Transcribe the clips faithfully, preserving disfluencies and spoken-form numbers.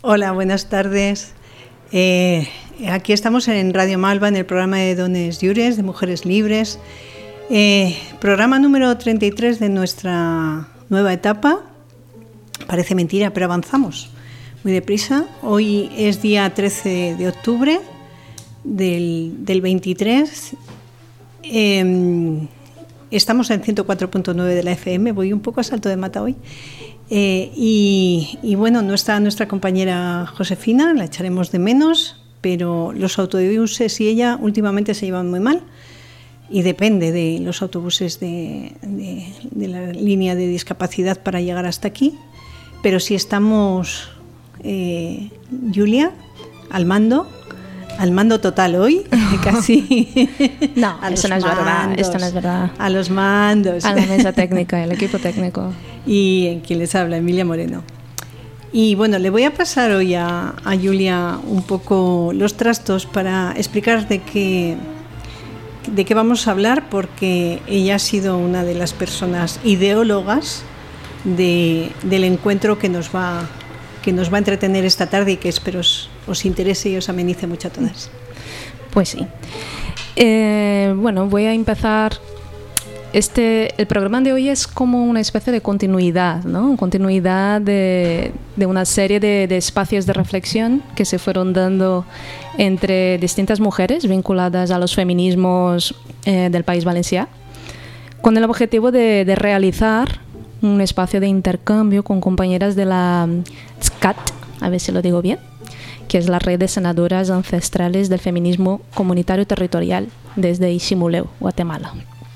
Hola, buenas tardes. Eh, aquí estamos en Radio Malva, en el programa de Dones Lliures, de Mujeres Libres. Eh, programa número treinta y tres de nuestra nueva etapa. Parece mentira, pero avanzamos muy deprisa. Hoy es día trece de octubre del, del veintitrés. Eh, estamos en ciento cuatro punto nueve de la F M. Voy un poco a salto de mata hoy. Eh, y, y bueno, no está nuestra compañera Josefina, la echaremos de menos, pero los autobuses y ella últimamente se llevan muy mal y depende de los autobuses de, de, de la línea de discapacidad para llegar hasta aquí. Pero sí estamos, eh, Julia, al mando, al mando total hoy, casi. No, eso no es verdad, esto no es verdad. A los mandos. A la mesa técnica, el equipo técnico. Y en quien les habla, Emilia Moreno. Y bueno, le voy a pasar hoy a, a Julia un poco los trastos para explicar de qué, de qué vamos a hablar, porque ella ha sido una de las personas ideólogas de, del encuentro que nos va que nos va a entretener esta tarde y que espero os, os interese y os amenice mucho a todas. Pues sí. Eh, bueno, voy a empezar. Este, el programa de hoy es como una especie de continuidad, ¿no? Continuidad de, de una serie de, de espacios de reflexión que se fueron dando entre distintas mujeres vinculadas a los feminismos eh, del País Valencià, con el objetivo de, de realizar un espacio de intercambio con compañeras de la S C A T, a ver si lo digo bien, que es la red de senadoras ancestrales del feminismo comunitario territorial desde Iximuleu, Guatemala.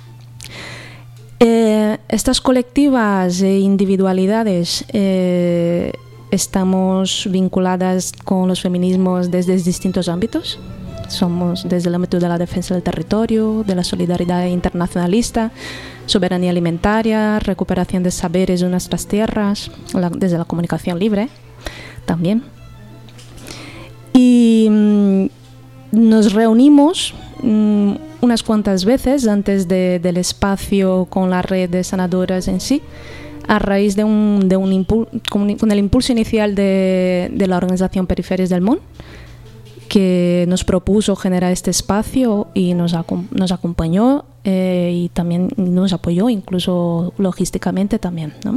Eh, estas colectivas e individualidades eh, estamos vinculadas con los feminismos desde distintos ámbitos. Somos desde el ámbito de la defensa del territorio, de la solidaridad internacionalista, soberanía alimentaria, recuperación de saberes de nuestras tierras, la, desde la comunicación libre también. Y mmm, nos reunimos mmm, unas cuantas veces antes de, del espacio con la red de sanadoras en sí, a raíz de un, de un impul- con, con el impulso inicial de, de la organización Periferias del Món, que nos propuso generar este espacio y nos, ac- nos acompañó eh, y también nos apoyó, incluso logísticamente también, ¿no?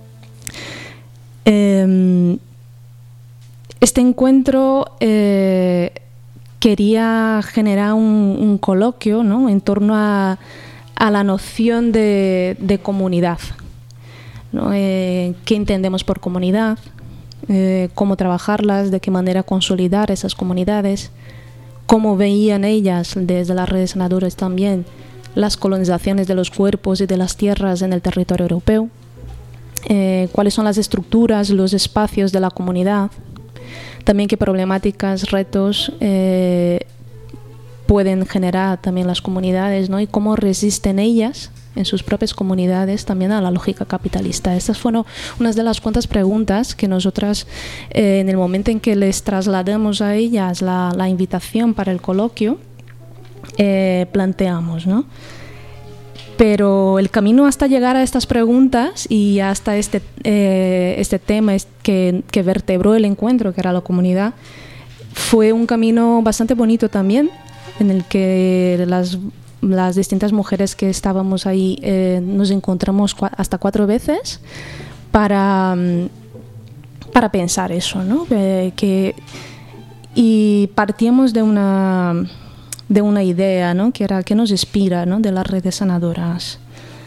Eh, este encuentro eh, quería generar un, un coloquio, ¿no?, en torno a, a la noción de, de comunidad, ¿no? Eh, ¿qué entendemos por comunidad? Eh, cómo trabajarlas, de qué manera consolidar esas comunidades, cómo veían ellas desde las redes sanadoras también las colonizaciones de los cuerpos y de las tierras en el territorio europeo, eh, cuáles son las estructuras, los espacios de la comunidad, también qué problemáticas, retos eh, pueden generar también las comunidades, ¿no?, y cómo resisten ellas en sus propias comunidades también a la lógica capitalista. Estas fueron unas de las cuantas preguntas que nosotras, eh, en el momento en que les trasladamos a ellas la, la invitación para el coloquio, eh, planteamos, ¿no? Pero el camino hasta llegar a estas preguntas y hasta este, eh, este tema que, que vertebró el encuentro, que era la comunidad, fue un camino bastante bonito también, en el que las las distintas mujeres que estábamos ahí eh, nos encontramos cua- hasta cuatro veces para, para pensar eso, ¿no? Eh, que, y partíamos de una, de una idea, ¿no?, que era, que nos inspira, ¿no?, de las redes sanadoras.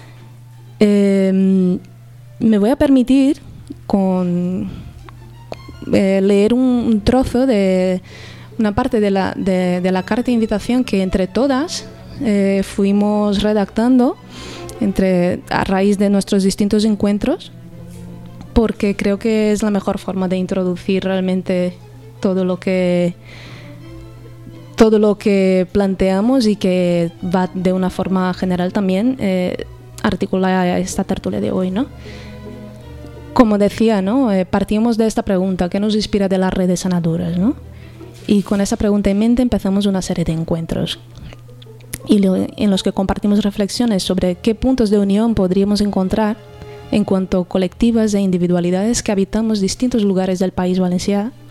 Eh, me voy a permitir con, eh, leer un, un trozo de una parte de la, de, de la carta de invitación que entre todas Eh, fuimos redactando entre, a raíz de nuestros distintos encuentros, porque creo que es la mejor forma de introducir realmente todo lo que todo lo que planteamos y que va de una forma general también eh, articular esta tertulia de hoy, ¿no? Como decía, ¿no?, eh, partimos de esta pregunta: ¿qué nos inspira de las redes sanadoras, ¿no? Y con esa pregunta en mente empezamos una serie de encuentros y lo, en los que compartimos reflexiones sobre qué puntos de unión podríamos encontrar en cuanto a colectivas e individualidades que habitamos distintos lugares del País Valencià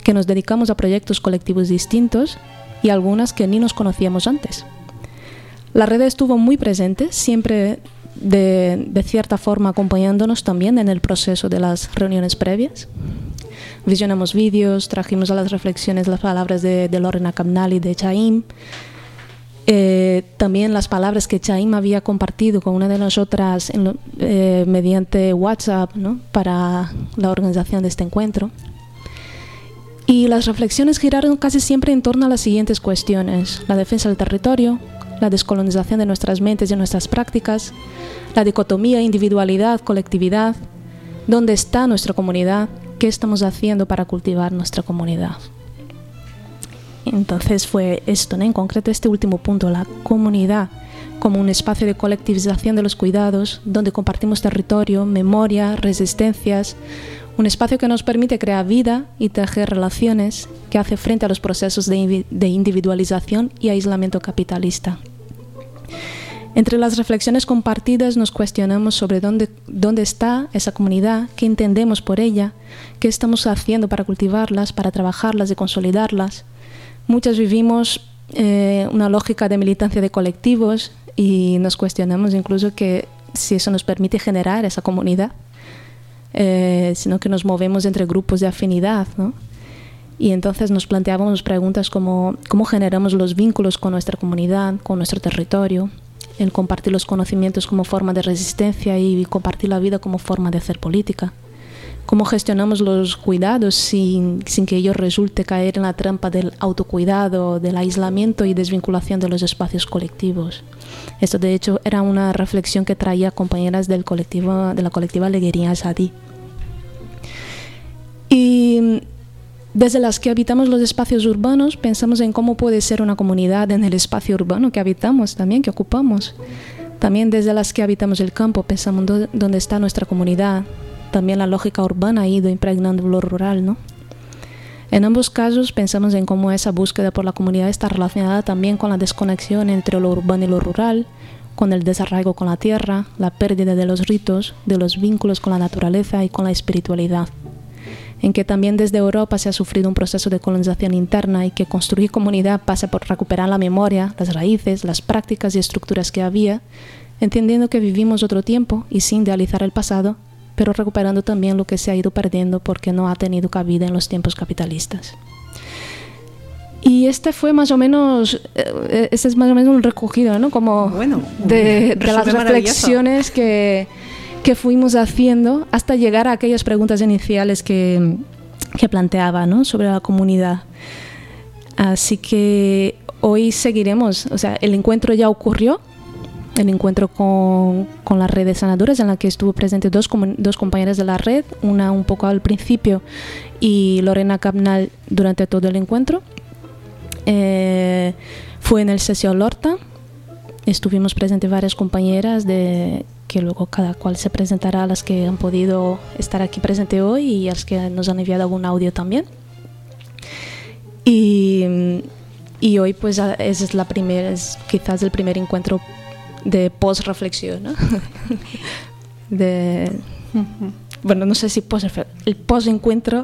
que nos dedicamos a proyectos colectivos distintos y algunas que ni nos conocíamos antes. La red estuvo muy presente, siempre de, de cierta forma acompañándonos también en el proceso de las reuniones previas. Visionamos vídeos, trajimos a las reflexiones las palabras de, de Lorena Cabnal y de Chaim. Eh, también las palabras que Chaim había compartido con una de nosotras en lo, eh, mediante WhatsApp, ¿no?, para la organización de este encuentro. Y las reflexiones giraron casi siempre en torno a las siguientes cuestiones: la defensa del territorio, la descolonización de nuestras mentes y nuestras prácticas, la dicotomía individualidad-colectividad, dónde está nuestra comunidad, qué estamos haciendo para cultivar nuestra comunidad. Entonces fue esto, ¿no?, en concreto este último punto, la comunidad como un espacio de colectivización de los cuidados, donde compartimos territorio, memoria, resistencias, un espacio que nos permite crear vida y tejer relaciones, que hace frente a los procesos de, de individualización y aislamiento capitalista. Entre las reflexiones compartidas nos cuestionamos sobre dónde, dónde está esa comunidad, qué entendemos por ella, qué estamos haciendo para cultivarlas, para trabajarlas y consolidarlas. Muchas vivimos eh, una lógica de militancia de colectivos y nos cuestionamos incluso que si eso nos permite generar esa comunidad, eh, sino que nos movemos entre grupos de afinidad, ¿no? Y entonces nos planteábamos preguntas como cómo generamos los vínculos con nuestra comunidad, con nuestro territorio, el compartir los conocimientos como forma de resistencia y compartir la vida como forma de hacer política. Cómo gestionamos los cuidados sin, sin que ello resulte caer en la trampa del autocuidado, del aislamiento y desvinculación de los espacios colectivos. Esto, de hecho, era una reflexión que traía compañeras del colectivo, de la colectiva Leguería Sadí. Y desde las que habitamos los espacios urbanos, pensamos en cómo puede ser una comunidad en el espacio urbano que habitamos también, que ocupamos. También desde las que habitamos el campo, pensamos dónde está nuestra comunidad. También la lógica urbana ha ido impregnando lo rural, ¿no? En ambos casos pensamos en cómo esa búsqueda por la comunidad está relacionada también con la desconexión entre lo urbano y lo rural, con el desarraigo con la tierra, la pérdida de los ritos, de los vínculos con la naturaleza y con la espiritualidad. En que también desde Europa se ha sufrido un proceso de colonización interna y que construir comunidad pasa por recuperar la memoria, las raíces, las prácticas y estructuras que había, entendiendo que vivimos otro tiempo y sin idealizar el pasado, pero recuperando también lo que se ha ido perdiendo porque no ha tenido cabida en los tiempos capitalistas. Y este fue más o menos, este es más o menos un recogido, ¿no?, como bueno, de, de las reflexiones que, que fuimos haciendo hasta llegar a aquellas preguntas iniciales que, que planteaba, ¿no?, sobre la comunidad. Así que hoy seguiremos, o sea, el encuentro ya ocurrió, el encuentro con, con la red de sanadoras, en la que estuvo presente dos, dos compañeras de la red, una un poco al principio y Lorena Cabnal durante todo el encuentro. Eh, fue en el Sesión Lorta, estuvimos presentes varias compañeras de, que luego cada cual se presentará, a las que han podido estar aquí presente hoy y a las que nos han enviado algún audio también. Y, y hoy pues esa es la primera, es quizás el primer encuentro de post-reflexión, ¿no? de, uh-huh. Bueno, no sé si post el post-encuentro.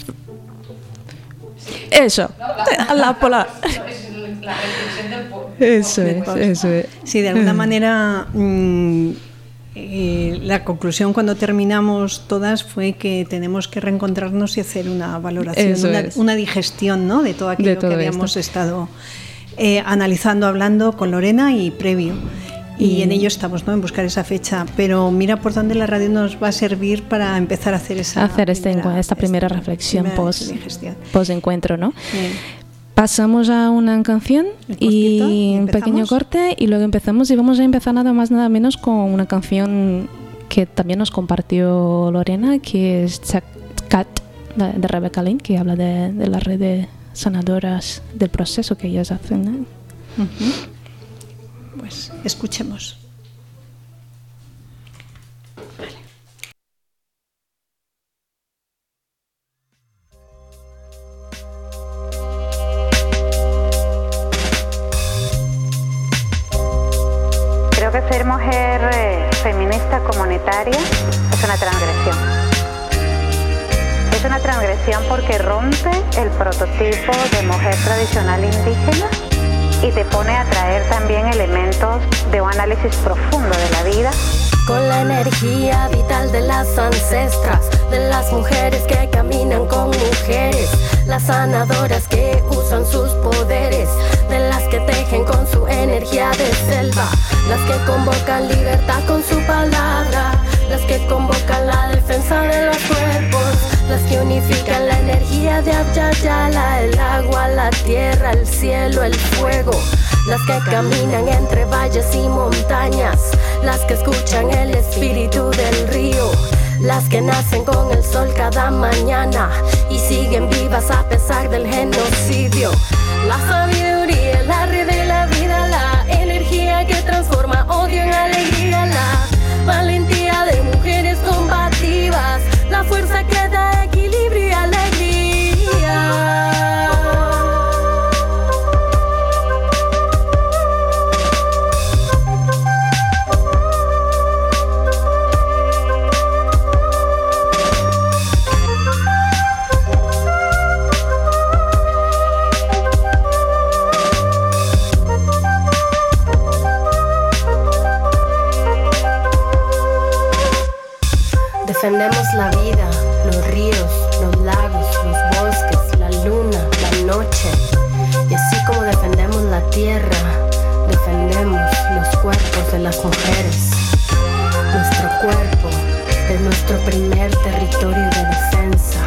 Eso, la, la, la, la reflexión del post. Eso es, eso es. Sí, de alguna manera mmm, eh, la conclusión cuando terminamos todas fue que tenemos que reencontrarnos y hacer una valoración, una, una digestión, ¿no?, de todo aquello de todo que habíamos esto. estado eh, analizando, hablando con Lorena y previo. Y en ello estamos, ¿no?, en buscar esa fecha. Pero mira por dónde la radio nos va a servir para empezar a hacer esa hacer este, primera, esta primera esta reflexión primera post, post encuentro, ¿no? Bien. Pasamos a una canción y un pequeño corte y luego empezamos y vamos a empezar nada más nada menos con una canción que también nos compartió Lorena, que es Cat de Rebecca Lane, que habla de, de la red de sanadoras, del proceso que ellas hacen, ¿no? Uh-huh. Pues escuchemos. Vale. Creo que ser mujer eh, feminista comunitaria es una transgresión. Es una transgresión porque rompe el prototipo de mujer tradicional indígena y te pone a traer también elementos de un análisis profundo de la vida. Con la energía vital de las ancestras, de las mujeres que caminan con mujeres, las sanadoras que usan sus poderes, de las que tejen con su energía de selva, las que convocan libertad con su palabra, las que convocan la defensa de los cuerpos, las que unifican la energía de Abyayala, el agua, la tierra, el cielo, el fuego, las que caminan entre valles y montañas, las que escuchan el espíritu del río, las que nacen con el sol cada mañana y siguen vivas a pesar del genocidio. La sabiduría, la red de la vida, la energía que transforma odio en alegría, la valentía de mujeres combativas, la fuerza que da equilibrio y alegría. Defendemos la vida, los ríos, los lagos, los bosques, la luna, la noche. Y así como defendemos la tierra, defendemos los cuerpos de las mujeres. Nuestro cuerpo es nuestro primer territorio de defensa.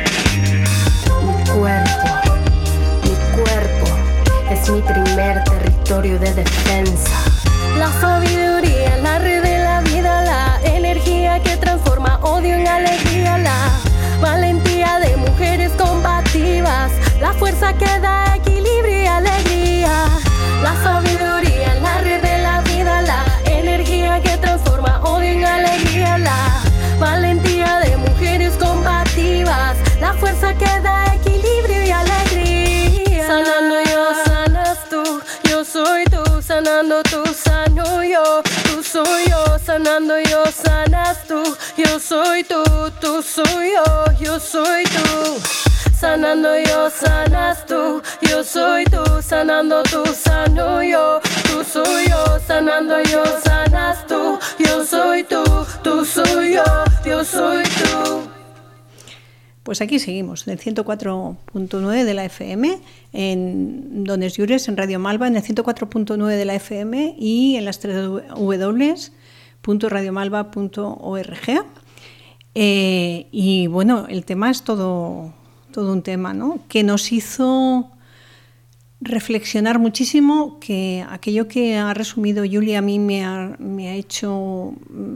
Mi cuerpo, mi cuerpo es mi primer territorio de defensa. La sabiduría, la red de la vida, la energía que transforma odio en alegría, la valentía de mujeres combativas, la fuerza que da equilibrio y alegría. La sabiduría, la red de la vida, la energía que transforma odio en alegría, la valentía de mujeres combativas, la fuerza que da equilibrio y alegría. Sanando yo, sanas tú, yo soy tú, sanando tú, sano yo, tú soy yo, sanando yo, sanas tú, yo soy tú, tú soy yo, yo soy tú. Sanando yo, sanas tú, yo soy tú, sanando tú, sano yo, tú soy yo, sanando yo, sanas tú, yo soy tú, tú soy yo, yo soy tú. Pues aquí seguimos, en el ciento cuatro punto nueve de la F M, en Dones Llures, en Radio Malva, en el ciento cuatro punto nueve de la F M y en las tres w punto radio malva punto org. Eh, y bueno, el tema es todo, todo un tema, ¿no? Que nos hizo reflexionar muchísimo, que aquello que ha resumido Julia a mí me ha, me ha hecho...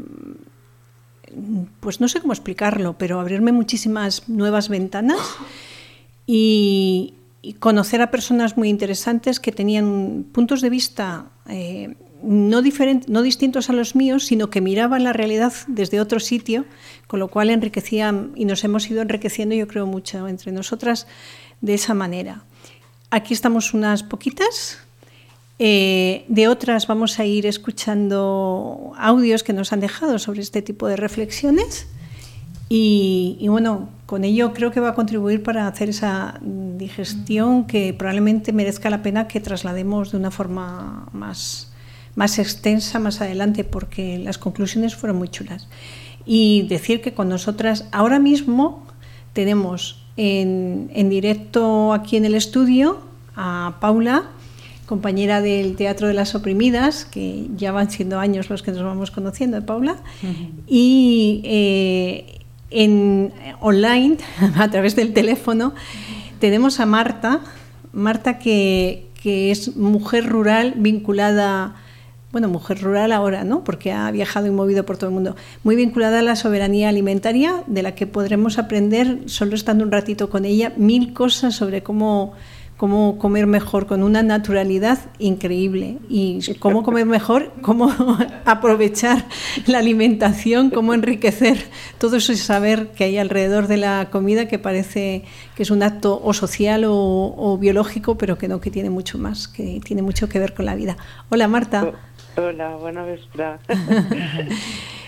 pues no sé cómo explicarlo, pero abrirme muchísimas nuevas ventanas y, y conocer a personas muy interesantes que tenían puntos de vista eh, no, diferent, no distintos a los míos, sino que miraban la realidad desde otro sitio, con lo cual enriquecían y nos hemos ido enriqueciendo, yo creo, mucho entre nosotras de esa manera. Aquí estamos unas poquitas. Eh, de otras vamos a ir escuchando audios que nos han dejado sobre este tipo de reflexiones y, y bueno, con ello creo que va a contribuir para hacer esa digestión que probablemente merezca la pena que traslademos de una forma más, más extensa más adelante, porque las conclusiones fueron muy chulas. Y decir que con nosotras ahora mismo tenemos en, en directo aquí en el estudio a Paula, compañera del Teatro de las Oprimidas, que ya van siendo años los que nos vamos conociendo, ¿eh, Paula? Uh-huh. Y eh, en online, a través del teléfono, tenemos a Marta, Marta que, que es mujer rural vinculada, bueno, mujer rural ahora, ¿no? Porque ha viajado y movido por todo el mundo, muy vinculada a la soberanía alimentaria, de la que podremos aprender, solo estando un ratito con ella, mil cosas sobre cómo... cómo comer mejor con una naturalidad increíble y cómo comer mejor, cómo aprovechar la alimentación, cómo enriquecer todo ese saber que hay alrededor de la comida, que parece que es un acto o social o, o biológico, pero que no, que tiene mucho más, que tiene mucho que ver con la vida. Hola, Marta. Hola, buena vesprada.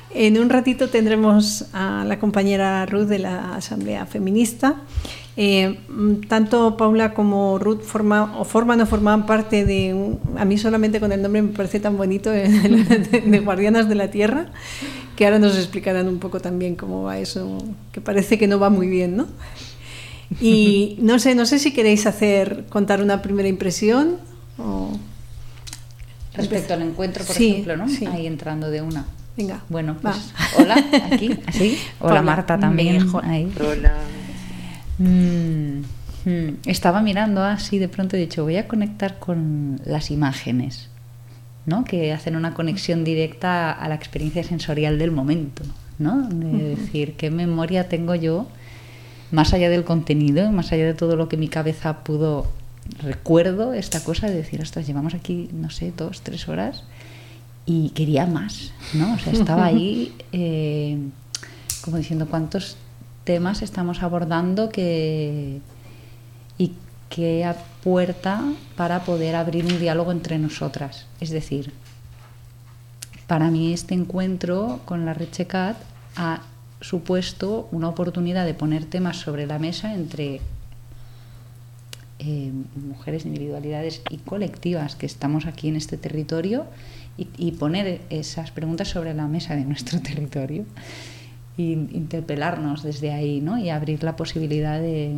En un ratito tendremos a la compañera Ruth de la Asamblea Feminista. Eh, tanto Paula como Ruth forma, o forman o formaban parte de, un, a mí solamente con el nombre me parece tan bonito, de, de, de Guardianas de la Tierra, que ahora nos explicarán un poco también cómo va eso, que parece que no va muy bien, ¿no? Y no sé, no sé si queréis hacer, contar una primera impresión o... Respecto al encuentro, por sí, ejemplo, ¿no? Sí. Ahí entrando de una. Venga, bueno, pues va. Hola, aquí, así. Hola, Paula, Marta también. mejor. Ahí. Hola. Mm, mm, estaba mirando así de pronto y he dicho, voy a conectar con las imágenes, ¿no? Que hacen una conexión directa a la experiencia sensorial del momento, ¿no? De decir, ¿qué memoria tengo yo más allá del contenido, más allá de todo lo que mi cabeza pudo... Recuerdo esta cosa de decir, ostras, llevamos aquí, no sé, dos, tres horas y quería más, ¿no? O sea, estaba ahí eh, como diciendo cuántos temas estamos abordando que y qué puerta para poder abrir un diálogo entre nosotras. Es decir, para mí este encuentro con la Red Checat ha supuesto una oportunidad de poner temas sobre la mesa entre eh, mujeres, individualidades y colectivas que estamos aquí en este territorio y, y poner esas preguntas sobre la mesa de nuestro territorio y interpelarnos desde ahí, ¿no? Y abrir la posibilidad de,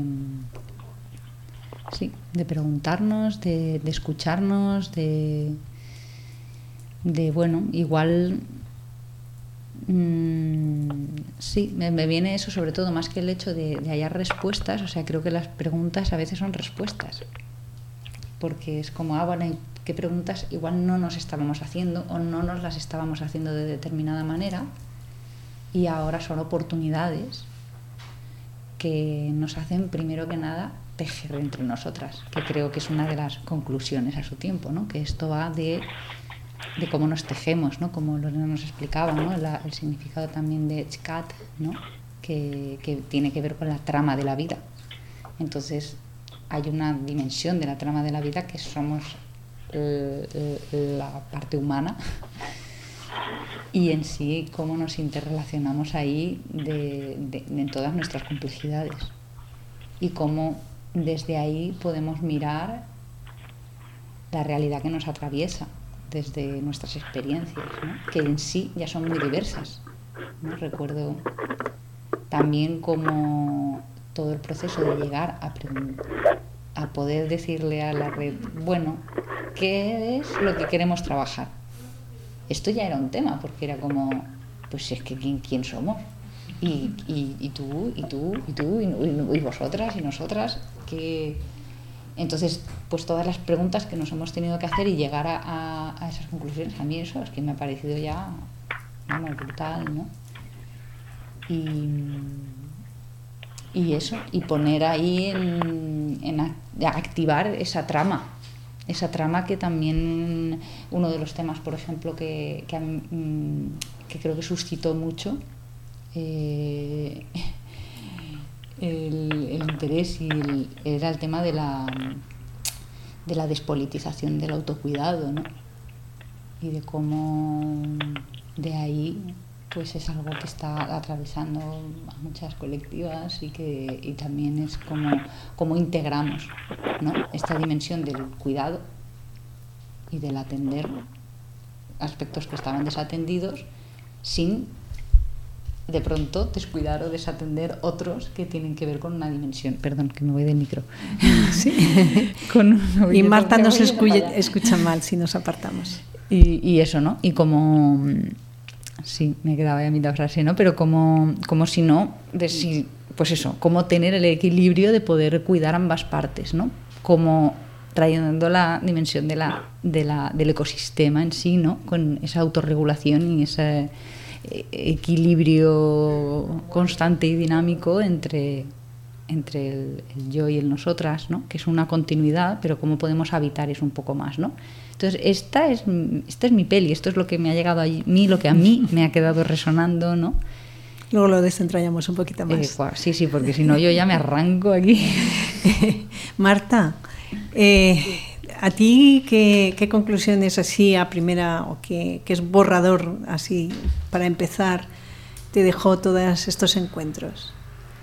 sí, de preguntarnos, de, de escucharnos, de, de, bueno, igual... Sí, me, me viene eso sobre todo, más que el hecho de, de hallar respuestas. O sea, creo que las preguntas a veces son respuestas, porque es como, ah, bueno, ¿qué preguntas igual no nos estábamos haciendo o no nos las estábamos haciendo de determinada manera y ahora son oportunidades que nos hacen primero que nada tejer entre nosotras, que creo que es una de las conclusiones a su tiempo, ¿no? Que esto va de de cómo nos tejemos, ¿no? Como Lorena nos explicaba, ¿no? La, el significado también de Checat, ¿no? Que, que tiene que ver con la trama de la vida. Entonces hay una dimensión de la trama de la vida que somos eh, la parte humana y en sí cómo nos interrelacionamos ahí de, de, de en todas nuestras complejidades y cómo desde ahí podemos mirar la realidad que nos atraviesa desde nuestras experiencias, ¿no? Que en sí ya son muy diversas, ¿no? Recuerdo también como todo el proceso de llegar a, a poder decirle a la red, bueno, ¿qué es lo que queremos trabajar? Esto ya era un tema, porque era como, pues es que ¿quién, quién somos? Y, y, y tú, y tú, y tú, y, y vosotras, y nosotras, que... Entonces, pues todas las preguntas que nos hemos tenido que hacer y llegar a, a, a esas conclusiones, a mí eso es que me ha parecido ya, vamos, brutal, ¿no? Y, y eso, y poner ahí en, en a, activar esa trama, esa trama que también, uno de los temas, por ejemplo, que, que, que creo que suscitó mucho, eh, El, el interés y el, era el tema de la de la despolitización del autocuidado, ¿no? Y de cómo de ahí pues es algo que está atravesando a muchas colectivas y que y también es como cómo integramos, ¿no? Esta dimensión del cuidado y del atender aspectos que estaban desatendidos sin de pronto descuidar o desatender otros que tienen que ver con una dimensión. Perdón, que me voy del micro. Sí. con y Marta nos escucha, escucha mal si nos apartamos. Y, y eso, ¿no? Y como... Sí, me quedaba ya mitad frase, ¿no? Pero como, como si no... De si, pues eso, cómo tener el equilibrio de poder cuidar ambas partes, ¿no? Como trayendo la dimensión de la, de la, del ecosistema en sí, ¿no? Con esa autorregulación y ese equilibrio constante y dinámico entre, entre el, el yo y el nosotras, ¿no? Que es una continuidad, pero cómo podemos habitar es un poco más, ¿no? Entonces esta es, esta es mi peli, esto es lo que me ha llegado a mí, lo que a mí me ha quedado resonando, ¿no? Luego lo desentrañamos un poquito más. Eh, sí, sí, porque si no yo ya me arranco aquí. Marta, eh, ¿A ti qué, qué conclusiones así a primera o qué, qué es borrador así para empezar te dejó todos estos encuentros?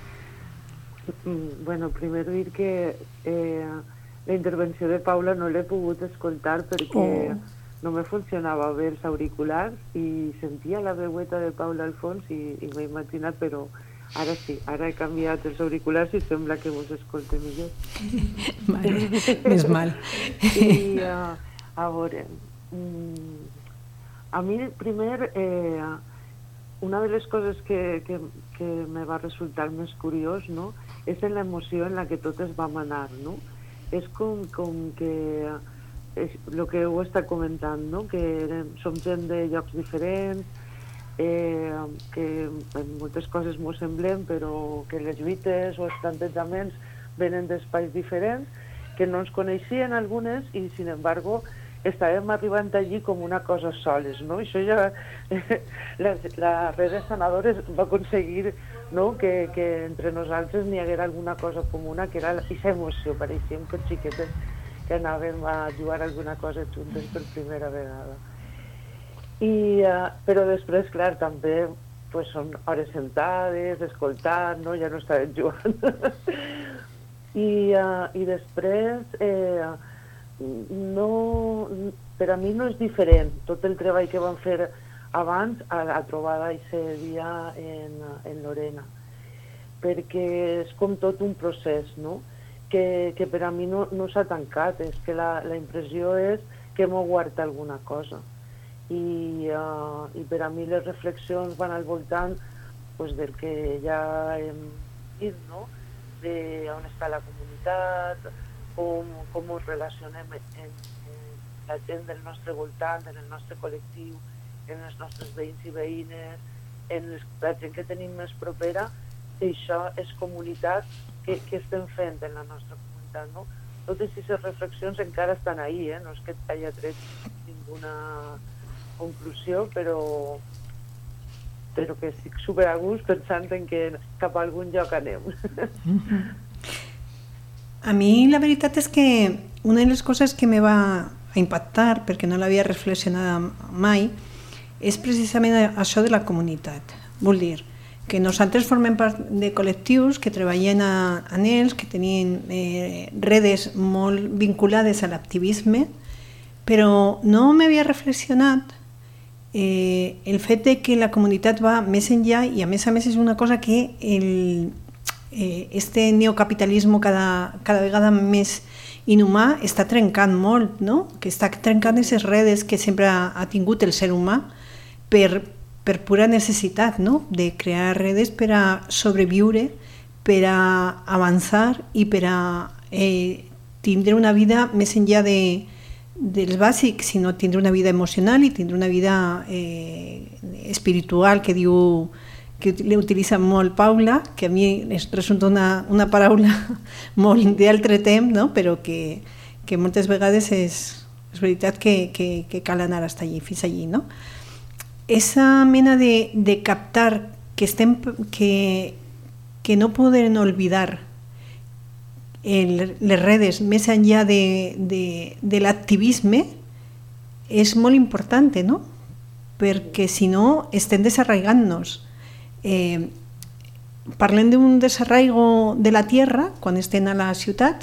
Bueno, primero dir que eh, la intervenció de Paula no l'he pogut escoltar perquè oh. no me funcionava bé els auriculars i sentia la veueta de Paula al fons i, i m'he imaginat, però ara sí, ara he canviat els auriculars i sembla que vos escolte millor. Vale, més mal. I uh, a veure, mm, a mi primer, eh, una de les coses que, que, que me va resultar més curiós, no?, és en l'emoció en la que totes vam anar, no? És com, com que és el que heu estat comentant, no?, que érem, som gent de llocs diferents, eh, que en moltes coses m'ho semblem, però que les lluites o els plantejaments venen d'espais diferents, que no ens coneixien algunes i, sin embargo, estàvem arribant allí com una cosa soles, no? I això ja, la, la red de sanadores va aconseguir, no?, que, que entre nosaltres n'hi haguera alguna cosa comuna, que era aquesta emoció, pareixíem que xiquetes que anàvem a jugar alguna cosa juntes per primera vegada. I, uh, però després, clar, també pues, són hores sentades, escoltant, no?, ja no estàvem jugant. I, uh, I després, eh, no, per a mi no és diferent tot el treball que vam fer abans a la trobada aquest dia en, en Lorena, perquè és com tot un procés, no?, que, que per a mi no, no s'ha tancat, és que la, la impressió és que m'ho guarda alguna cosa. I, uh, i per a mi les reflexions van al voltant pues, del que ja hem dit, no?, de on està la comunitat, com, com ens relacionem en, en la gent del nostre voltant, en el nostre col·lectiu, en els nostres veïns i veïnes, en les, la gent que tenim més propera, i això és comunitat que, que estem fent en la nostra comunitat, no? Totes aquestes reflexions encara estan ahí, eh? No és que hagi tret ninguna conclusió, però, però que estic super a gust pensant en que cap a algun lloc anem. A mi la veritat és que una de les coses que me va impactar, perquè no l'havia reflexionat mai, és precisament això de la comunitat. Vull dir, que nosaltres formem part de col·lectius que treballen a, en ells, que tenien eh, redes molt vinculades a l'activisme, però no m'havia reflexionat eh, el fet de que la comunitat va més enllà i a més a més és una cosa que el, eh, este neocapitalisme cada, cada vegada més inhumà està trencant molt, no? Que està trencant aquestes redes que sempre ha, ha tingut el ser humà per, per pura necessitat, no? De crear redes per a sobreviure, per a avançar i per a eh, tindre una vida més enllà de, dels bàsics, sinó tindre una vida emocional i tindre una vida eh, espiritual, que diu, que l'utilitza molt Paula, que a mi resulta una, una paraula molt d'altre temps, no? Però que, que moltes vegades és, és veritat que, que, que cal anar fins allí, fins allí, no? Esa mena de, de captar que, estem, que, que no poden oblidar el, les redes més enllà de, de, de l'activisme és molt important, no? Perquè si no estem desarraigant-nos. Eh, parlem d'un desarraigo de la tierra quan estem a la ciutat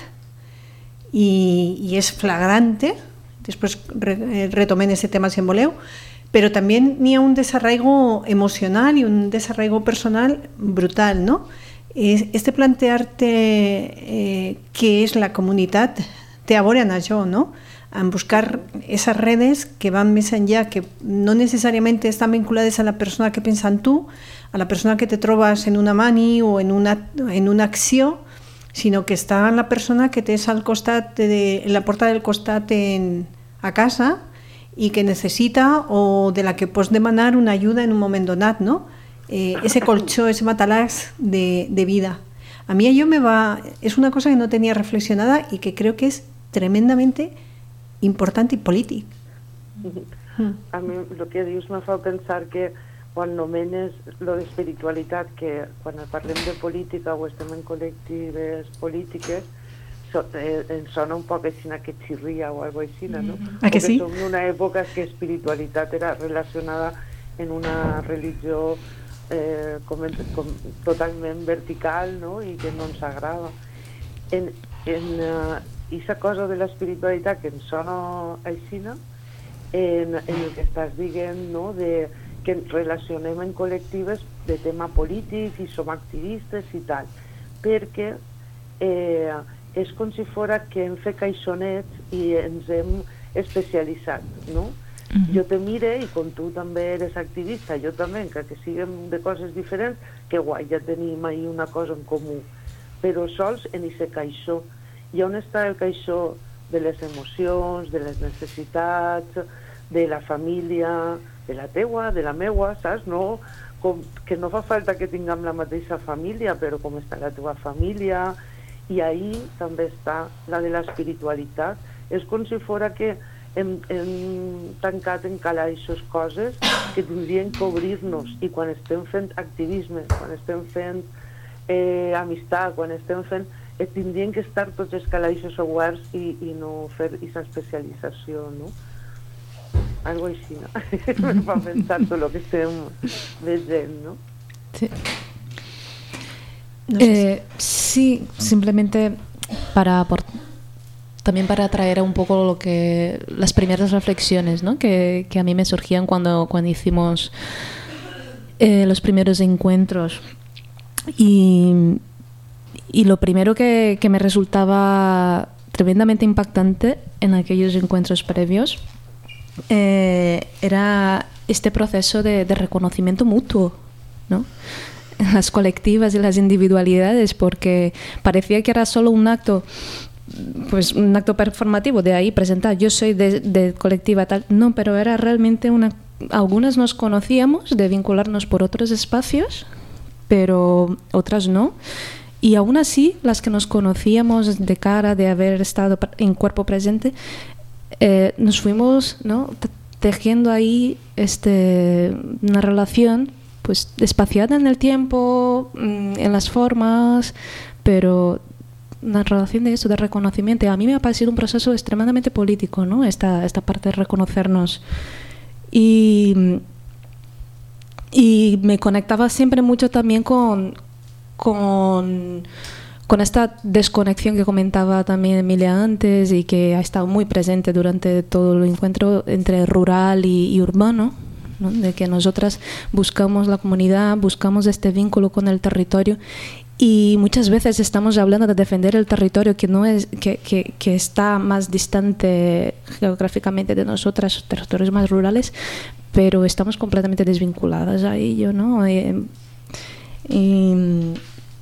i, i és flagrante, després re, retomem aquest tema si en voleu, però també n'hi ha un desarraigo emocional i un desarraigo personal brutal, no? Este plantear-te eh, què és la comunitat té a veure amb això, no? En buscar esas redes que van més enllà, que no necessàriament estan vinculades a la persona que pensa en tu, a la persona que te trobes en una mani o en una, en una acció, sinó que està en la persona que tens al costat, de, en la porta del costat en, a casa i que necessita o de la que pots demanar una ajuda en un moment donat, no? Eh, ese colchó, ese matalàs de, de vida. A mí ello me va, es una cosa que no tenía reflexionada y que creo que es tremendamente importante i polític. A mi el que dius me fa pensar que quan nomenes lo d'espiritualitat, que quan parlem de política o estem en col·lectives polítiques, so, eh, em sona un poc així que xirria o algo així, no? Mm. Ah, que sí? Som en una època que espiritualitat era relacionada en una religió eh, com, com, totalment vertical, no? I que no ens agrada. En, en uh, aquesta cosa de l'espiritualitat que ens sona així, no? en, en el que estàs dient, no? De, que ens relacionem en col·lectives de tema polític i som activistes i tal, perquè eh, és com si fora que hem fet caixonets i ens hem especialitzat, no? Uh-huh. Jo te mire i com tu també eres activista, jo també, encara que siguem de coses diferents, que guai, ja tenim ahí una cosa en comú, però sols en aquest caixó. I on està el caixó de les emocions, de les necessitats, de la família, de la teua, de la meua, saps? No, com, que no fa falta que tinguem la mateixa família, però com està la teva família. I ahí també està la de l'espiritualitat. És com si fora que hem, hem tancat en calaixos coses que tindrien que obrir-nos, i quan estem fent activisme, quan estem fent eh, amistat, quan estem fent eh, tindrien que estar tots els calaixos oberts i, i no fer aquesta especialització, no? Algo així, no? Me fa pensar tot el que estem veient, no? Sí. No sé eh, sí, simplemente para por, también para traer un poco lo que las primeras reflexiones, ¿no? que, que a mí me surgían cuando, cuando hicimos eh, los primeros encuentros, y, y lo primero que, que me resultaba tremendamente impactante en aquellos encuentros previos eh, era este proceso de, de reconocimiento mutuo, ¿no? Las colectivas y las individualidades, porque parecía que era solo un acto, pues un acto performativo de ahí presentar yo soy de, de colectiva tal, no, pero era realmente una, algunas nos conocíamos de vincularnos por otros espacios, pero otras no, y aún así las que nos conocíamos de cara, de haber estado en cuerpo presente, eh, nos fuimos, ¿no? tejiendo ahí este, una relación pues espaciada en el tiempo, en las formas, pero una relación de eso, de reconocimiento. A mí me ha parecido un proceso extremadamente político, ¿no? Esta, esta parte de reconocernos. Y, y me conectaba siempre mucho también con, con, con esta desconexión que comentaba también Emilia antes y que ha estado muy presente durante todo el encuentro entre rural y, y urbano, ¿no? De que nosotras buscamos la comunidad, buscamos este vínculo con el territorio, y muchas veces estamos hablando de defender el territorio que no es que, que, que está más distante geográficamente de nosotras, territorios más rurales, pero estamos completamente desvinculadas a ello, ¿no? Eh, y,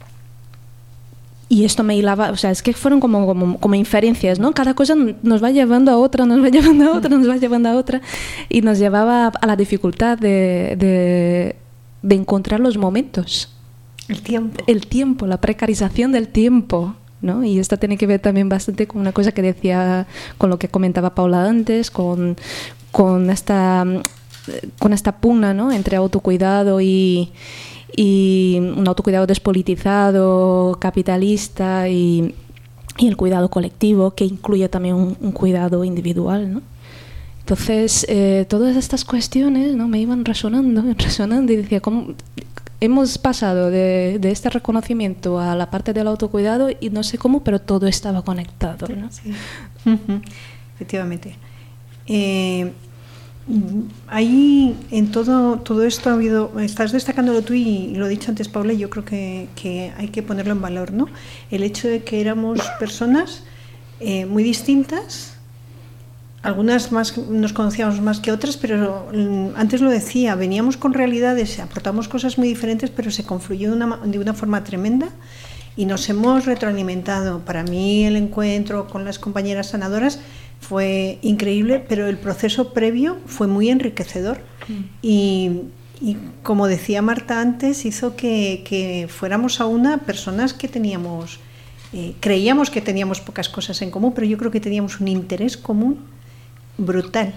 Y esto me hilaba, o sea, es que fueron como, como, como inferencias, ¿no? Cada cosa nos va llevando a otra, nos va llevando a otra, nos va llevando a otra, y nos llevaba a la dificultad de, de, de encontrar los momentos. El tiempo. El tiempo, la precarización del tiempo, ¿no? Y esto tiene que ver también bastante con una cosa que decía, con lo que comentaba Paula antes, con, con, esta, con esta pugna, ¿no? Entre autocuidado y... y un autocuidado despolitizado, capitalista, y, y el cuidado colectivo, que incluye también un, un cuidado individual, ¿no? Entonces, eh, todas estas cuestiones, ¿no? Me iban resonando, resonando, y decía, ¿cómo hemos pasado de, de este reconocimiento a la parte del autocuidado? Y no sé cómo, pero todo estaba conectado, ¿no? Sí. Uh-huh. Efectivamente. Eh, Ahí en todo todo esto ha habido, estás destacándolo tú y lo he dicho antes, Paula, y yo creo que, que hay que ponerlo en valor, ¿no? El hecho de que éramos personas eh, muy distintas, algunas más nos conocíamos más que otras, pero antes lo decía, veníamos con realidades, aportamos cosas muy diferentes, pero se confluyó de una, de una forma tremenda y nos hemos retroalimentado. Para mí el encuentro con las compañeras sanadoras fue increíble, pero el proceso previo fue muy enriquecedor. Mm. Y, y como decía Marta antes, hizo que, que fuéramos a una personas que teníamos, eh, creíamos que teníamos pocas cosas en común, pero yo creo que teníamos un interés común brutal.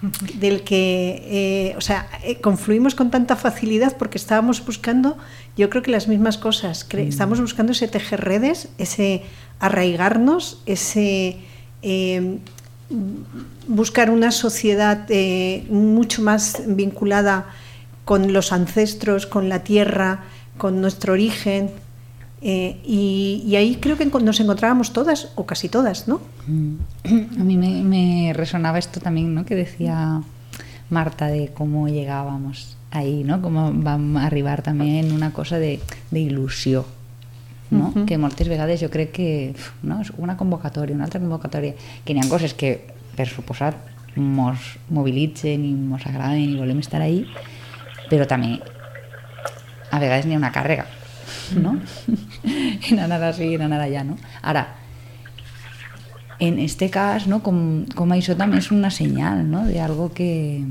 del que, eh, o sea, eh, confluimos con tanta facilidad porque estábamos buscando, yo creo que las mismas cosas. Cre- mm. Estamos buscando ese tejer redes, ese arraigarnos, ese eh, buscar una sociedad eh, mucho más vinculada con los ancestros, con la tierra, con nuestro origen. Eh, y, y ahí creo que nos encontrábamos todas, o casi todas, ¿no? A mí me, me resonaba esto también, ¿no? Que decía Marta de cómo llegábamos ahí, ¿no? Cómo vam arribar també en una cosa de, de il·lusió, no? Uh-huh. Que moltes vegades jo crec que no? És una convocatòria, una altra convocatòria, que n'hi ha coses que, per suposat, mos mobilitzen i mos agraden i volem estar ahí, però també a vegades n'hi ha una càrrega, ¿no? En anar així, en anar allà, no? Ara, en este cas, no? com, com això també és una senyal, no? De algo que,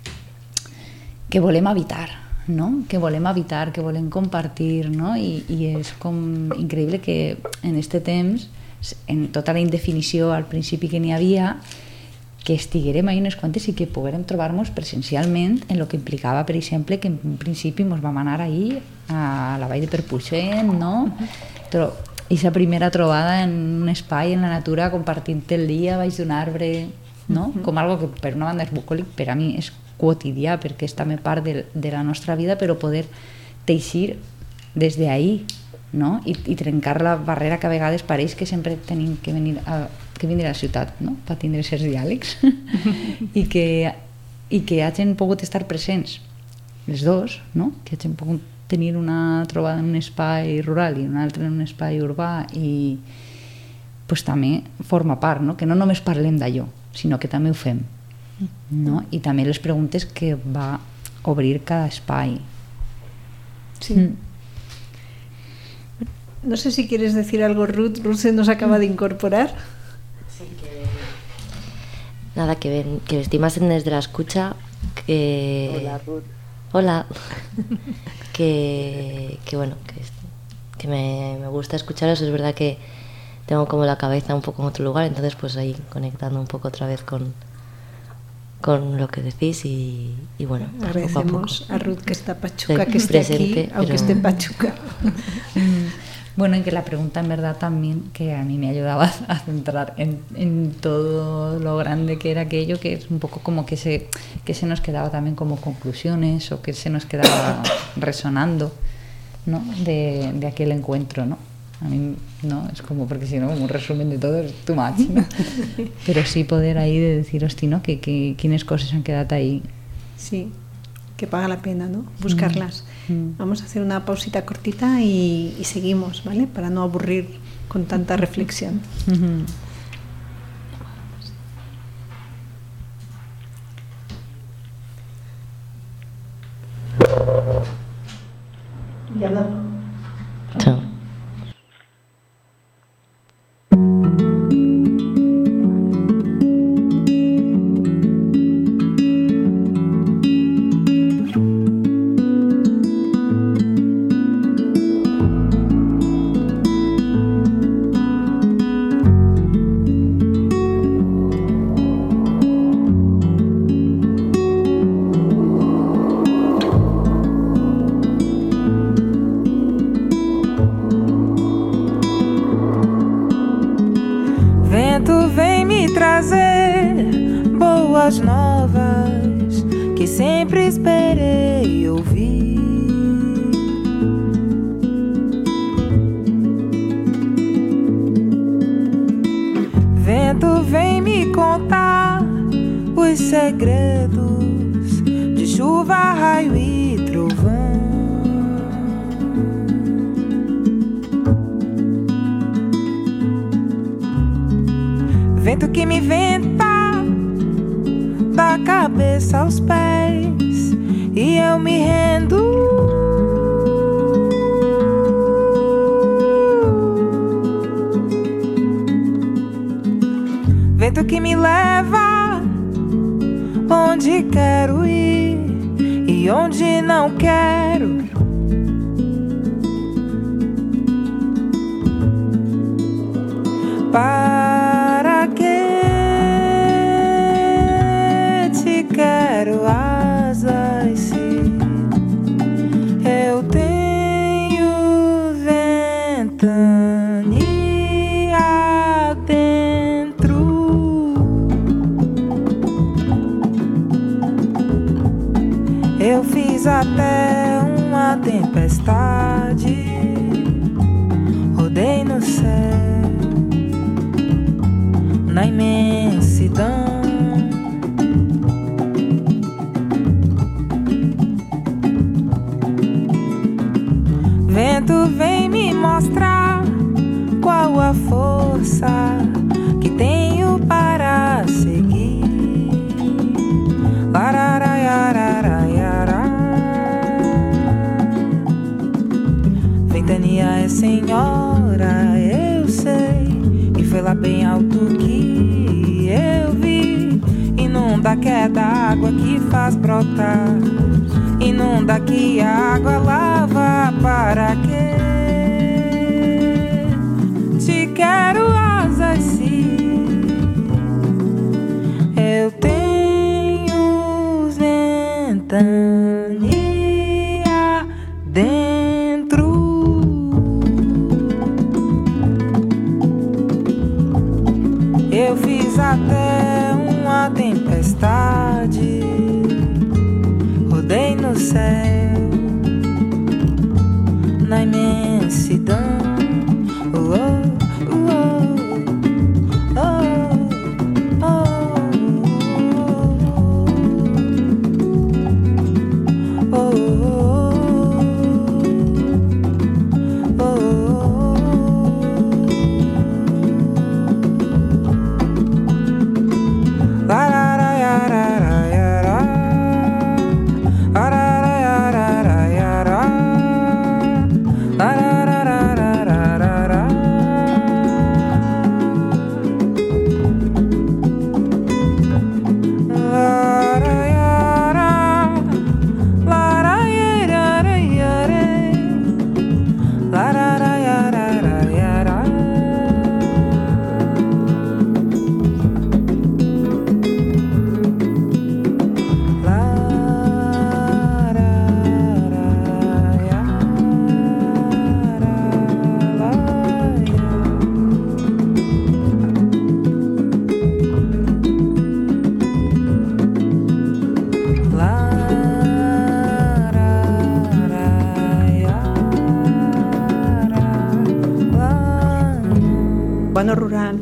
que volem evitar, no? Que volem evitar, que volem compartir, no? I, i és com increïble que en este temps, en tota la indefinició al principi que n'hi havia, que estiguérem ahí unes quantes i que poguérem trobar-nos presencialment en el que implicava, per exemple, que en principi ens vam anar ahí a la vall de Perpuixent, no? Però aquesta primera trobada en un espai, en la natura, compartint el dia baix d'un arbre, no? Com algo que per una banda és bucòlic, per a mi és quotidià, perquè és també part de, de la nostra vida, però poder teixir des d'ahí, no? I, i trencar la barrera que a vegades pareix que sempre tenim que venir a que vindre a la ciutat, no? Per tindre certs diàlegs i que, i que hagin pogut estar presents els dos, no? Que hagin pogut tenir una trobada en un espai rural i una altra en un espai urbà i pues, també forma part, no? Que no només parlem d'allò, sinó que també ho fem, no? I també les preguntes que va obrir cada espai. Sí. Mm. No sé si quieres decir algo, Ruth. Ruth se nos acaba de incorporar. Sí, que... Nada, que, ven, que estoy más en desde la escucha que... Hola, Ruth. Hola. que, que bueno, que, que me, me gusta escucharos. Es verdad que tengo como la cabeza un poco en otro lugar, entonces pues ahí conectando un poco otra vez con, con lo que decís y, y bueno, agradecemos poco a, poco. a Ruth que está Pachuca, que esté presente, aquí, aunque pero... esté en Pachuca. Bueno, en que la pregunta en verdad también, que a mí me ayudaba a centrar en, en todo lo grande que era aquello, que es un poco como que se, que se nos quedaba también como conclusiones o que se nos quedaba resonando, ¿no? de, de aquel encuentro, ¿no? A mí no, es como, porque si no, un resumen de todo es too much, ¿no? Pero sí poder ahí de decir, hosti, ¿no? Que, que quines cosas han quedado ahí. Sí, que paga la pena, ¿no? Buscarlas. Mm. Vamos a hacer una pausita cortita y, y seguimos, ¿vale? Para no aburrir con tanta reflexión. Mm-hmm. Ya no. Chao. Boas novas que sempre esperei ouvir. Vento vem me contar os segredos de chuva, raio e trovão. Vento que me venta da cabeça aos pés e eu me rendo. Vento que me leva onde quero ir e onde não quero. Para que te fiz até uma tempestade, rodei no céu, na imensidão. Vento vem me mostrar qual a força que tenho para seguir. Lararaiararaiará. Ventania é senhora, eu sei, e foi lá bem alto que eu vi. Inunda que é da água que faz brotar, inunda que a água lava. Para quê? Te quero asas, sim. Eu tenho ventania dentro. Eu fiz até uma tempestade, rodei no céu, na imensidão. Oh, oh, oh, oh, oh, oh, oh, oh, Rural.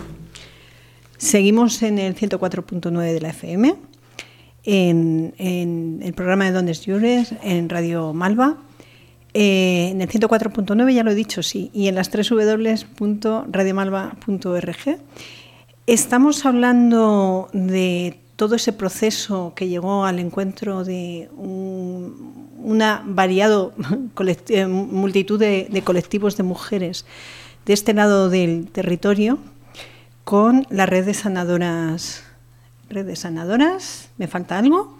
Seguimos en el ciento cuatro punto nueve de la F M, en, en el programa de Dones Llures, en Radio Malva, eh, en el ciento cuatro punto nueve, ya lo he dicho, sí, y en las doble u doble u doble u punto radio malva punto org. Estamos hablando de todo ese proceso que llegó al encuentro de un, una variado multitud de, de colectivos de mujeres de este lado del territorio, con la red de sanadoras, red de sanadoras, ¿me falta algo?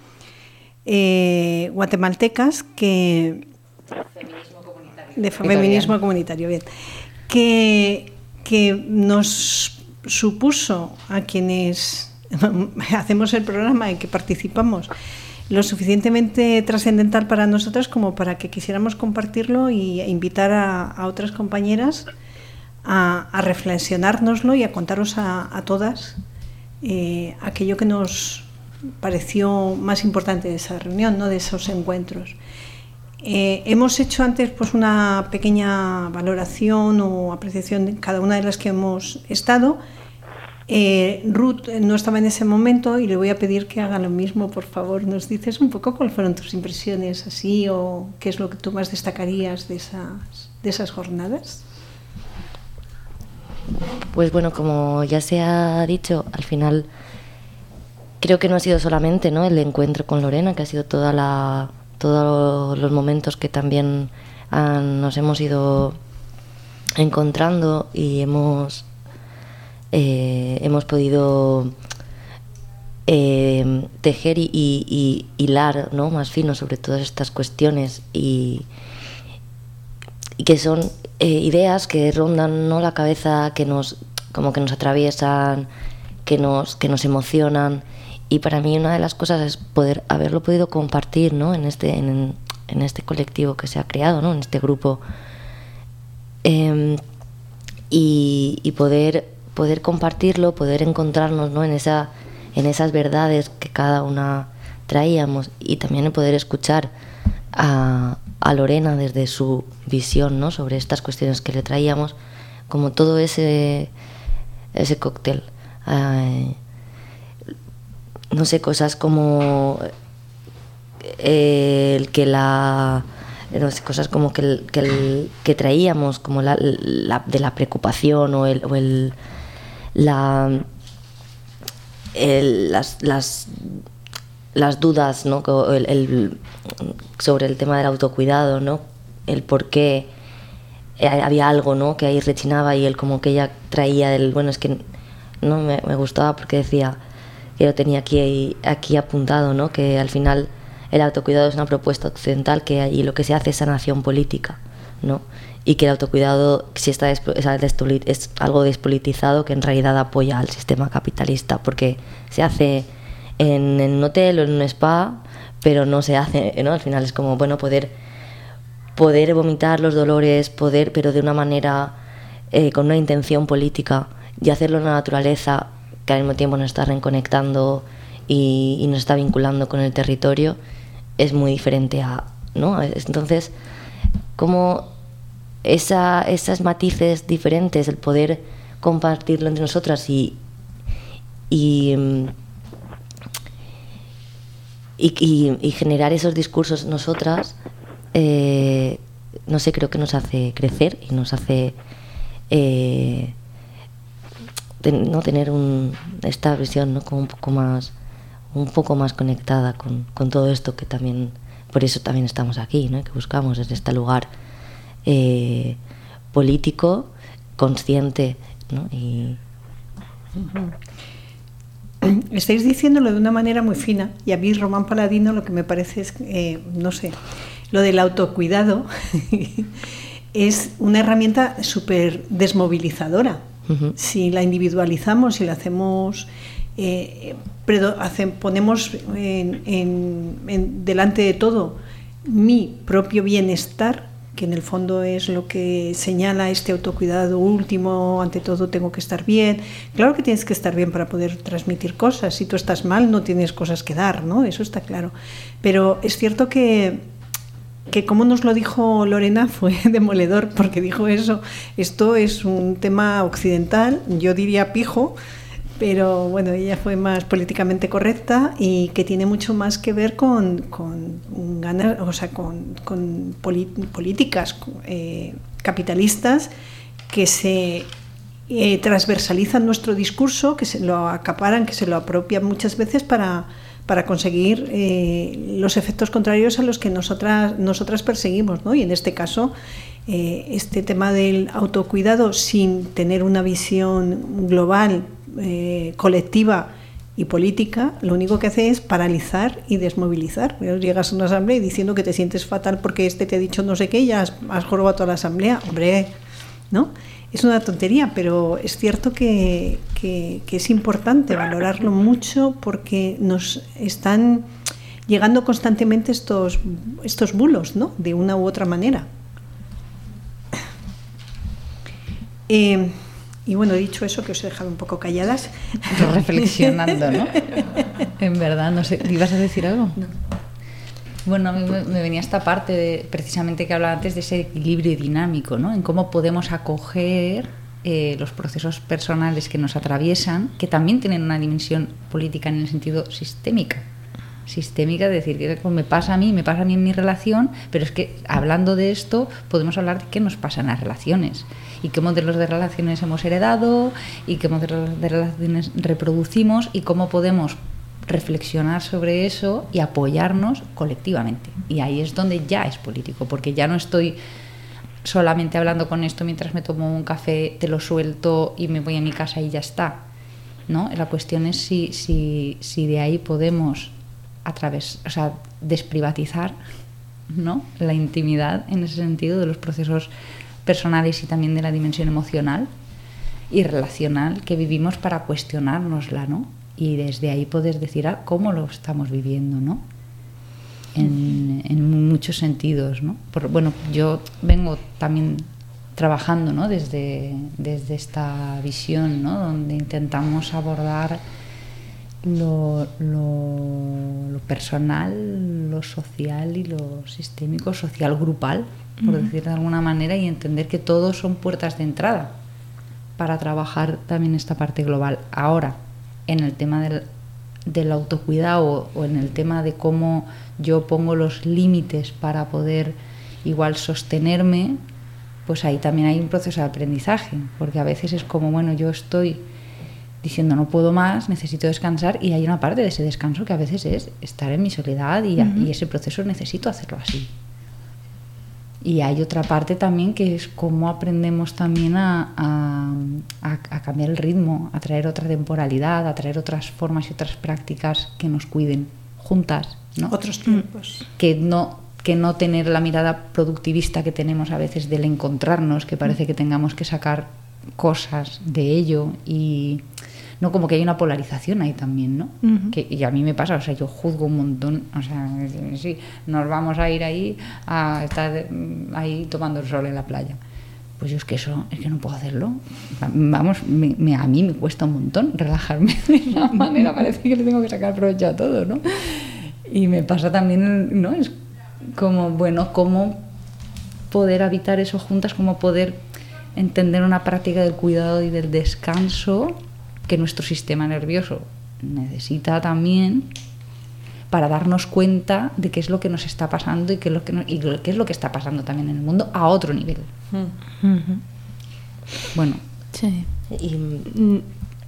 Eh, guatemaltecas que... Feminismo comunitario. De feminismo comunitario, bien. Que, que nos supuso a quienes hacemos el programa y que participamos lo suficientemente trascendental para nosotras como para que quisiéramos compartirlo y invitar a, a otras compañeras A, a reflexionárnoslo y a contaros a, a todas eh, aquello que nos pareció más importante de esa reunión, ¿no? De esos encuentros. Eh, hemos hecho antes pues una pequeña valoración o apreciación de cada una de las que hemos estado. Eh, Ruth no estaba en ese momento y le voy a pedir que haga lo mismo, por favor. ¿Nos dices un poco cuáles fueron tus impresiones así o qué es lo que tú más destacarías de esas, de esas jornadas? Pues bueno, como ya se ha dicho, al final creo que no ha sido solamente, ¿no?, el encuentro con Lorena, que ha sido toda la, todos los momentos que también han, nos hemos ido encontrando y hemos, eh, hemos podido eh, tejer y, y, y hilar, ¿no?, más fino sobre todas estas cuestiones y, y que son eh, ideas que rondan, ¿no?, la cabeza, que nos como que nos atraviesan, que nos que nos emocionan, y para mí una de las cosas es poder haberlo podido compartir, ¿no?, en este en, en este colectivo que se ha creado, ¿no?, en este grupo, eh, y, y poder poder compartirlo, poder encontrarnos, ¿no?, en esa en esas verdades que cada una traíamos, y también el poder escuchar a, a Lorena desde su visión, ¿no?, sobre estas cuestiones que le traíamos, como todo ese, ese cóctel. Eh, no sé, cosas como eh, el que la... No sé, cosas como que, el, que, el, que traíamos, como la, la, de la preocupación o el... O el la, el, las, las, las dudas, ¿no?, el, el, sobre el tema del autocuidado, ¿no?, el por qué había algo, ¿no?, que ahí rechinaba, y él como que ella traía el... Bueno, es que no me, me gustaba porque decía, que lo tenía aquí, aquí apuntado, ¿no?, que al final el autocuidado es una propuesta occidental que allí lo que se hace es sanación política, ¿no?, y que el autocuidado, si está es, es algo despolitizado, que en realidad apoya al sistema capitalista, porque se hace en, en un hotel o en un spa, pero no se hace, ¿no? Al final es como, bueno, poder poder vomitar los dolores, poder, pero de una manera eh, con una intención política, y hacerlo en la naturaleza, que al mismo tiempo nos está reconectando y, y nos está vinculando con el territorio, es muy diferente a, ¿no? Entonces, como esa, esas matices diferentes, el poder compartirlo entre nosotras y y, y, y, y generar esos discursos nosotras, eh, no sé, creo que nos hace crecer y nos hace eh, ten, no tener un, esta visión, ¿no?, como un poco más un poco más conectada con, con todo esto, que también, por eso también estamos aquí, ¿no?, que buscamos desde este lugar eh, político, consciente, ¿no? Y estáis diciéndolo de una manera muy fina, y a mí, Román Paladino, lo que me parece es, eh, no sé, lo del autocuidado es una herramienta súper desmovilizadora. Uh-huh. Si la individualizamos, si la hacemos, eh, pero hace, ponemos en, en, en, delante de todo mi propio bienestar, que en el fondo es lo que señala este autocuidado último, ante todo tengo que estar bien. Claro que tienes que estar bien para poder transmitir cosas. Si tú estás mal, no tienes cosas que dar, ¿no? Eso está claro. Pero es cierto que, que como nos lo dijo Lorena, fue demoledor, porque dijo eso. Esto es un tema occidental, yo diría pijo, pero bueno, ella fue más políticamente correcta, y que tiene mucho más que ver con, con ganas, o sea, con, con políticas eh, capitalistas que se eh, transversalizan nuestro discurso, que se lo acaparan, que se lo apropian muchas veces para, para conseguir eh, los efectos contrarios a los que nosotras, nosotras perseguimos, ¿no? Y en este caso, eh, este tema del autocuidado sin tener una visión global, Eh, colectiva y política, lo único que hace es paralizar y desmovilizar. Llegas a una asamblea y diciendo que te sientes fatal porque este te ha dicho no sé qué y ya has, has jorobado toda la asamblea. Hombre, ¿no? Es una tontería, pero es cierto que, que, que es importante valorarlo mucho, porque nos están llegando constantemente estos, estos bulos, ¿no?, de una u otra manera. Eh, Y bueno, dicho eso, que os he dejado un poco calladas. Reflexionando, ¿no? En verdad, no sé, ¿ibas a decir algo? No. Bueno, a mí me, me venía esta parte de, precisamente que hablaba antes, de ese equilibrio dinámico, ¿no? En cómo podemos acoger eh, los procesos personales que nos atraviesan, que también tienen una dimensión política en el sentido sistémica. Sistémica, es decir, que me pasa a mí, me pasa a mí en mi relación, pero es que hablando de esto podemos hablar de qué nos pasa en las relaciones y qué modelos de relaciones hemos heredado y qué modelos de relaciones reproducimos y cómo podemos reflexionar sobre eso y apoyarnos colectivamente. Y ahí es donde ya es político, porque ya no estoy solamente hablando con esto mientras me tomo un café, te lo suelto y me voy a mi casa y ya está, ¿no? La cuestión es si, si, si de ahí podemos a través, o sea, desprivatizar, ¿no?, la intimidad en ese sentido de los procesos personales y también de la dimensión emocional y relacional que vivimos, para cuestionárnosla, ¿no? Y desde ahí poder decir, ah, cómo lo estamos viviendo, ¿no? En, en muchos sentidos, ¿no? Por, bueno, yo vengo también trabajando, ¿no?, desde, desde esta visión, ¿no?, donde intentamos abordar lo, lo, lo personal, lo social y lo sistémico, social grupal, por uh-huh. decir de alguna manera, y entender que todos son puertas de entrada para trabajar también esta parte global. Ahora, en el tema del, del autocuidado o en el tema de cómo yo pongo los límites para poder igual sostenerme, pues ahí también hay un proceso de aprendizaje, porque a veces es como, bueno, yo estoy diciendo no puedo más, necesito descansar, y hay una parte de ese descanso que a veces es estar en mi soledad y, uh-huh. y ese proceso necesito hacerlo así. Y hay otra parte también que es cómo aprendemos también a, a, a, a cambiar el ritmo, a traer otra temporalidad, a traer otras formas y otras prácticas que nos cuiden juntas, ¿no? Otros tiempos. Que no, que no tener la mirada productivista que tenemos a veces del encontrarnos, que parece que tengamos que sacar cosas de ello, y no, como que hay una polarización ahí también, ¿no? Uh-huh. Que, y a mí me pasa, o sea, yo juzgo un montón, o sea, sí, nos vamos a ir ahí a estar ahí tomando el sol en la playa. Pues yo es que eso, es que no puedo hacerlo. Vamos, me, me, a mí me cuesta un montón relajarme de esa manera, parece que le tengo que sacar provecho a todo, ¿no? Y me pasa también, ¿no? Es como, bueno, cómo poder habitar eso juntas, cómo poder entender una práctica del cuidado y del descanso que nuestro sistema nervioso necesita también para darnos cuenta de qué es lo que nos está pasando y qué es lo que, no, y qué es lo que está pasando también en el mundo a otro nivel. Uh-huh. Bueno. Sí. Y, mm,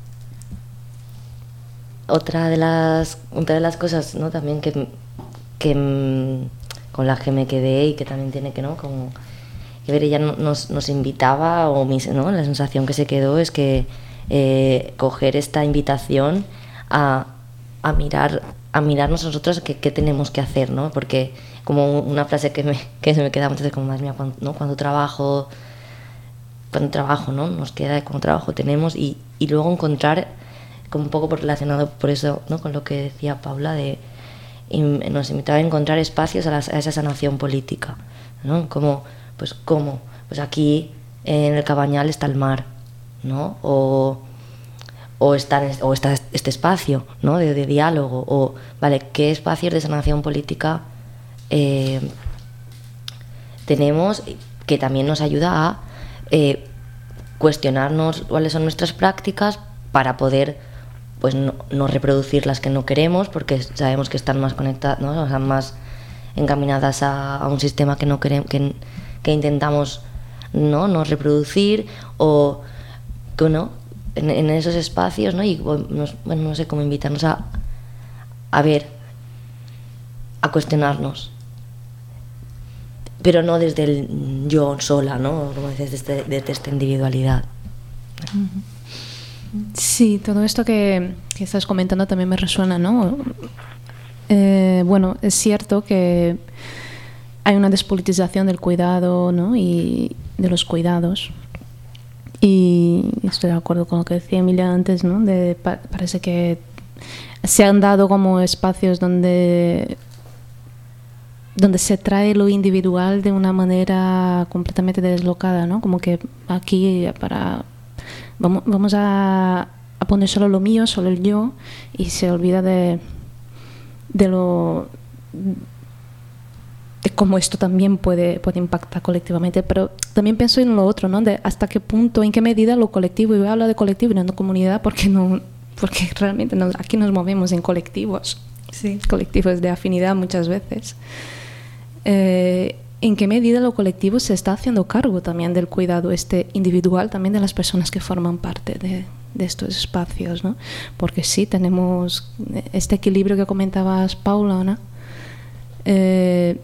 otra de las otra de las cosas, ¿no? También que, que con las que me quedé y que también tiene que, ¿no? Como que ver, ella nos, nos invitaba, o mis, ¿no? La sensación que se quedó es que eh, coger esta invitación a, a mirar a mirarnos nosotros qué, qué tenemos que hacer, ¿no? Porque como una frase que, me, que se me queda muchas veces como, más mía, cuando, ¿no? cuando trabajo, cuando trabajo, ¿no? Nos queda como trabajo tenemos, y, y luego encontrar, como un poco relacionado por eso, ¿no? Con lo que decía Paula, de y nos invitaba a encontrar espacios a, la, a esa sanación política, ¿no? Como, pues, ¿cómo? Pues aquí en el Cabañal está el mar, ¿no? O... o está, o está este espacio, ¿no? de, de diálogo, o vale, qué espacios de sanación política eh, tenemos, que también nos ayuda a eh, cuestionarnos cuáles son nuestras prácticas para poder, pues, no, no reproducir las que no queremos, porque sabemos que están más conectadas, ¿no? O sea, más encaminadas a, a un sistema que no queremos, que, que intentamos no, no reproducir, o que no En, en esos espacios, ¿no? Y nos, bueno, no sé cómo invitarnos a, a ver, a cuestionarnos, pero no desde el yo sola, ¿no? Como dices, desde, desde esta individualidad. Sí, todo esto que, que estás comentando también me resuena, ¿no? Eh, bueno, es cierto que hay una despolitización del cuidado, ¿no? Y de los cuidados. Y estoy de acuerdo con lo que decía Emilia antes, ¿no? De, pa- parece que se han dado como espacios donde, donde se trae lo individual de una manera completamente deslocada, ¿no? Como que aquí para vamos, vamos a, a poner solo lo mío, solo el yo, y se olvida de, de lo... de cómo esto también puede, puede impactar colectivamente, pero también pienso en lo otro, ¿no? De hasta qué punto, en qué medida lo colectivo, y voy a hablar de colectivo y no de comunidad, porque no, porque realmente nos, aquí nos movemos en colectivos, sí, colectivos de afinidad muchas veces. Eh, en qué medida lo colectivo se está haciendo cargo también del cuidado este individual, también de las personas que forman parte de, de estos espacios, ¿no? Porque sí, tenemos este equilibrio que comentabas, Paula, ¿no? Eh,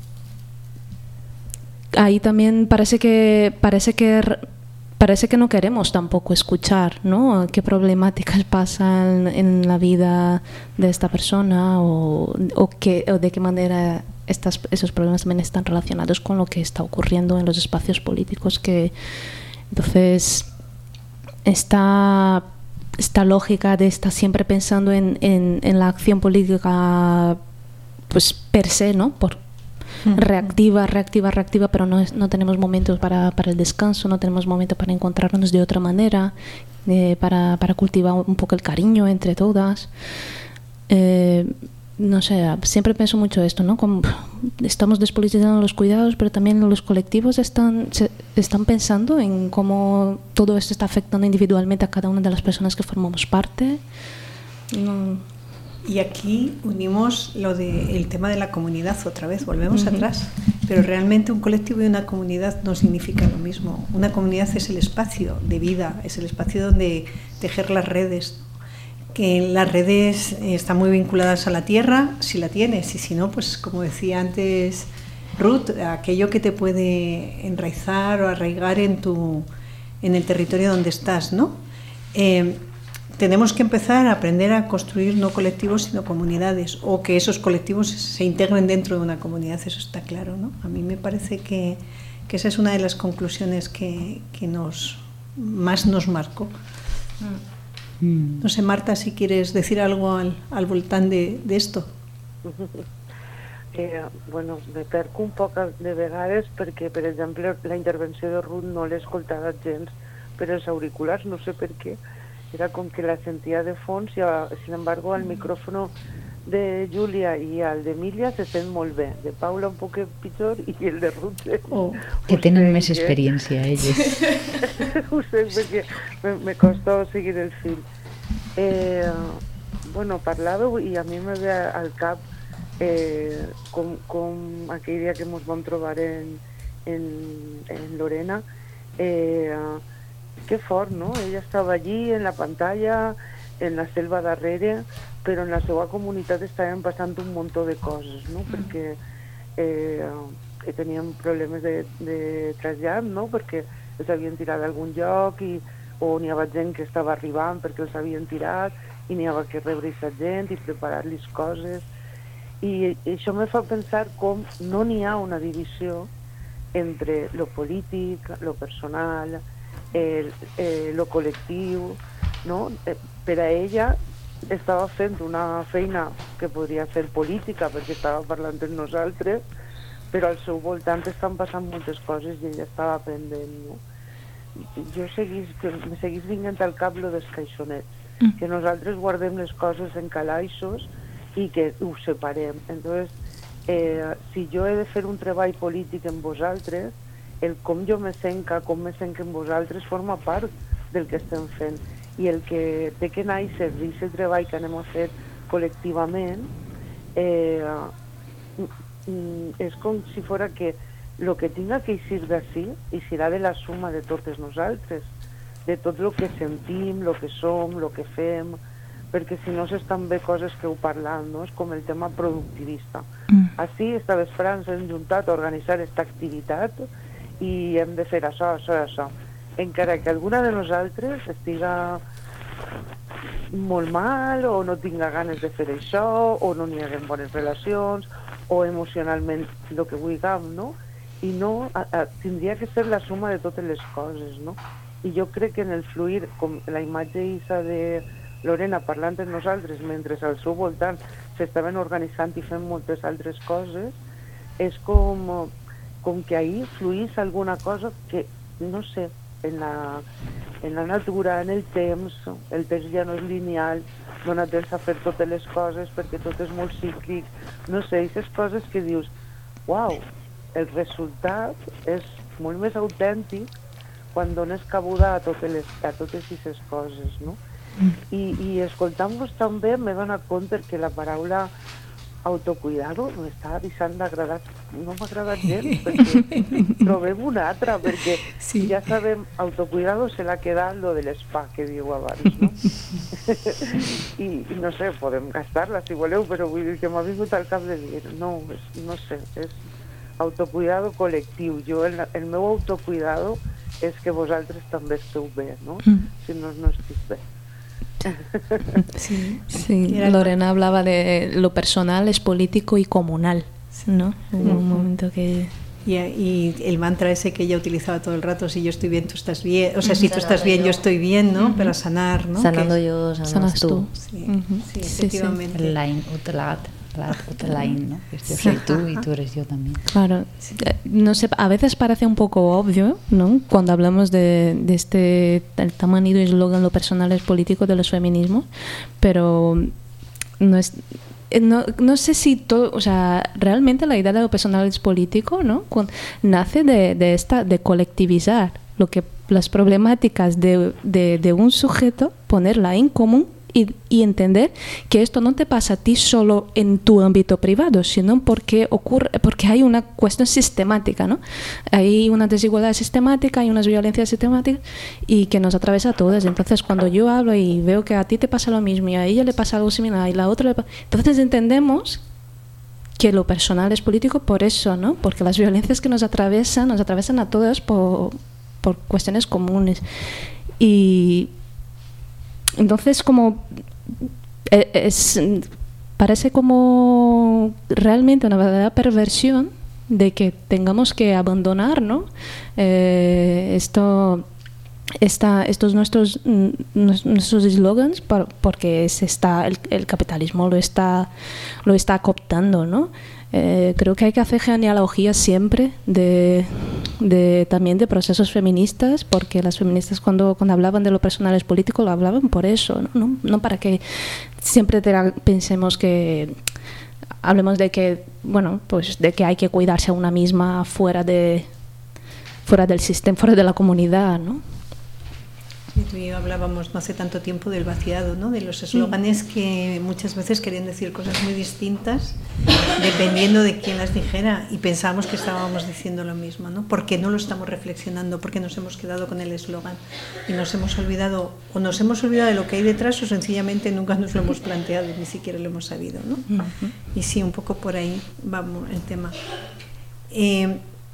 ahí también parece que parece que parece que no queremos tampoco escuchar, ¿no? Qué problemáticas pasan en la vida de esta persona, o, o, qué, o de qué manera estas, esos problemas también están relacionados con lo que está ocurriendo en los espacios políticos. Que entonces esta, esta lógica de estar siempre pensando en, en, en la acción política, pues per se, ¿no? Por reactiva, reactiva, reactiva, pero no, es, no tenemos momentos para, para el descanso, no tenemos momentos para encontrarnos de otra manera, eh, para, para cultivar un poco el cariño entre todas. Eh, no sé, siempre pienso mucho esto, ¿no? Como estamos despolitizando los cuidados, pero también los colectivos están, se, están pensando en cómo todo esto está afectando individualmente a cada una de las personas que formamos parte. No. Y aquí unimos lo de el tema de la comunidad otra vez, volvemos uh-huh. atrás, pero realmente un colectivo y una comunidad no significa lo mismo. Una comunidad es el espacio de vida, es el espacio donde tejer las redes, que las redes están muy vinculadas a la tierra, si la tienes, y si no, pues como decía antes Ruth, aquello que te puede enraizar o arraigar en, tu, en el territorio donde estás, ¿no? Eh, tenemos que empezar a aprender a construir no colectivos sino comunidades, o que esos colectivos se integren dentro de una comunidad, eso está claro, ¿no? A mí me parece que, que esa es una de las conclusiones que, que nos, más nos marcó. No sé, Marta, si quieres decir algo al, al voltant de, de esto. Eh, bueno, me perco un poc de vegades perquè, per exemple, la intervenció de Ruth no l'he escoltada gens per els auriculars, no sé per què. Era com que la sentia de fons i, sin embargo, el micrófono de Júlia i el d'Emília se sent molt bé. De Paula un poc pitjor i el de Ruth... Oh, que tenen més experiència, elles. Ho sé, perquè me, me costa seguir el fil. Eh, bueno, parlàveu i a mi me ve al cap eh, com, com aquell dia que ens vam trobar en, en, en Lorena. Eh, que fort, no? Ella estava allí en la pantalla, en la selva darrere, però en la seva comunitat estaven passant un munt de coses, no? Mm. Perquè eh, tenien problemes de, de trasllat, no? Perquè els havien tirat d'algun lloc i, o n'hi havia gent que estava arribant perquè els havien tirat i n'hi havia que rebre aquesta gent i preparar-los coses. I, i això me fa pensar com no n'hi ha una divisió entre lo polític, lo personal, el, eh, lo col·lectiu, no? Eh, per a ella estava fent una feina que podria ser política perquè estava parlant amb nosaltres, però al seu voltant estan passant moltes coses i ella estava pendent, no? Jo seguís, que me seguís vinguent al cap lo dels caixonets, mm. que nosaltres guardem les coses en calaixos i que ho separem. Entonces, eh, si jo he de fer un treball polític en vosaltres, el com jo me senca, com me senca en vosaltres, forma part del que estem fent. I el que té que néixer d'aquest treball que anem a fer col·lectivament eh, és com si fora que el que tinga que eixir d'ací eixirà de la suma de totes nosaltres, de tot el que sentim, el que som, el que fem, perquè si no s'estan bé coses que heu parlat, no? És com el tema productivista. Mm. Així, esta vesprada ens hem juntat a organitzar aquesta activitat i hem de fer això, això, això. Encara que alguna de nosaltres estiga molt mal o no tinga ganes de fer això o no n'hi hagi bones relacions o emocionalment el que vulguem, no? I no, a, a, tindria que ser la suma de totes les coses, no? I jo crec que en el fluir, com la imatge isa de Lorena parlant amb nosaltres mentre al seu voltant s'estaven organitzant i fent moltes altres coses, és com, com que ahir fluís alguna cosa que, no sé, en la, en la natura, en el temps, el temps ja no és lineal, dona temps a fer totes les coses perquè tot és molt cíclic, no sé, aquestes coses que dius, uau, el resultat és molt més autèntic quan dones cabuda a totes les, a totes aquestes coses, no? Mm. I, i escoltant-vos també m'he donat compte que la paraula autocuidado m'està deixant d'agradar, no m'ha agradat gens, perquè trobem una altra, perquè sí. Ja sabem, autocuidado se l'ha quedat lo de l'espa que diu abans, no? I, I no sé, podem gastar-la si voleu, però vull dir que m'ha vingut al cap de dir, no, és, no sé, és autocuidado col·lectiu. Jo, el, el meu autocuidado és que vosaltres també esteu bé, no? Mm. Si no, no estic bé. Sí, sí. Lorena hablaba de lo personal es político y comunal, ¿no? En un momento que... Y, y el mantra ese que ella utilizaba todo el rato, si yo estoy bien, tú estás bien, o sea, si tú estás bien, yo estoy bien, ¿no? Uh-huh. Para sanar, ¿no? Sanando que yo, sanas, sanas tú. Sí, uh-huh. Sí, efectivamente. L'any utlat, la otra line, ¿no? Yo soy tú y tú eres yo también. Claro, no sé, a veces parece un poco obvio, ¿no? Cuando hablamos de, de este el tan manido eslogan lo personal es político de los feminismos, pero no es no, no sé si todo, o sea, realmente la idea de lo personal es político, ¿no? Cuando, nace de, de esta de colectivizar lo que las problemáticas de, de, de un sujeto, ponerla en común y, y entender que esto no te pasa a ti solo en tu ámbito privado, sino porque ocurre, porque hay una cuestión sistemática, ¿no? Hay una desigualdad sistemática, hay unas violencias sistemáticas y que nos atraviesa a todas. Entonces, cuando yo hablo y veo que a ti te pasa lo mismo y a ella le pasa algo similar y a la otra le pasa, entonces entendemos que lo personal es político por eso, ¿no? Porque las violencias que nos atraviesan, nos atraviesan a todas por por cuestiones comunes. Y entonces como es, parece como realmente una verdadera perversión de que tengamos que abandonar, ¿no? Eh, esto esta, estos nuestros nuestros eslogans por, porque se está el, el capitalismo lo está lo está cooptando, ¿no? Eh, creo que hay que hacer genealogías siempre de, de también de procesos feministas, porque las feministas cuando, cuando hablaban de lo personal es político lo hablaban por eso, ¿no? No, no para que siempre te, pensemos que hablemos de que bueno pues de que hay que cuidarse a una misma fuera de fuera del sistema, fuera de la comunidad, ¿no? Tú y yo hablábamos no hace tanto tiempo del vaciado, ¿no? De los eslóganes que muchas veces querían decir cosas muy distintas dependiendo de quién las dijera y pensábamos que estábamos diciendo lo mismo, ¿no? Porque no lo estamos reflexionando, porque nos hemos quedado con el eslogan y nos hemos olvidado o nos hemos olvidado de lo que hay detrás o sencillamente nunca nos lo hemos planteado, ni siquiera lo hemos sabido, ¿no? Uh-huh. Y sí, un poco por ahí vamos el tema. Eh,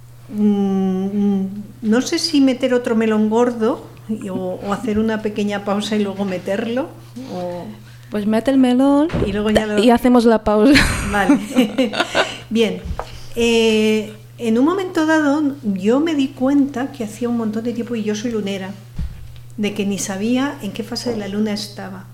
mmm, no sé si meter otro melón gordo O, o hacer una pequeña pausa y luego meterlo o... Pues mete el melón y luego ya lo... y hacemos la pausa. Vale. Bien, eh, en un momento dado yo me di cuenta que hacía un montón de tiempo, y yo soy lunera, de que ni sabía en qué fase de la luna estaba.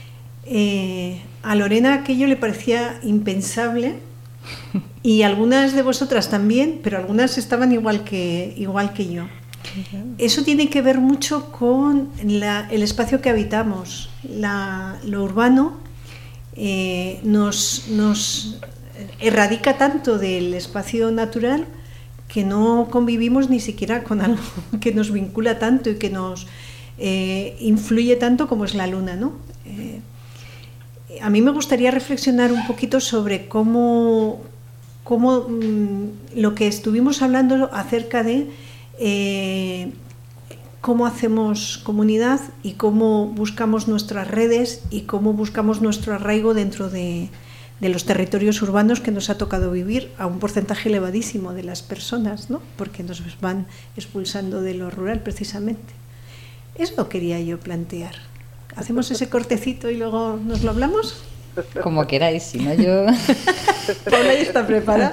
eh, a Lorena aquello le parecía impensable y algunas de vosotras también, pero algunas estaban igual que, igual que yo. Eso tiene que ver mucho con la, el espacio que habitamos. La, lo urbano eh, nos, nos erradica tanto del espacio natural que no convivimos ni siquiera con algo que nos vincula tanto y que nos eh, influye tanto como es la luna, ¿no? Eh, a mí me gustaría reflexionar un poquito sobre cómo, cómo mmm, lo que estuvimos hablando acerca de Eh, cómo hacemos comunidad y cómo buscamos nuestras redes y cómo buscamos nuestro arraigo dentro de, de los territorios urbanos que nos ha tocado vivir a un porcentaje elevadísimo de las personas, ¿no? Porque nos van expulsando de lo rural precisamente. Eso quería yo plantear. ¿Hacemos ese cortecito y luego nos lo hablamos? Como queráis, si no yo... Paula ya está preparada.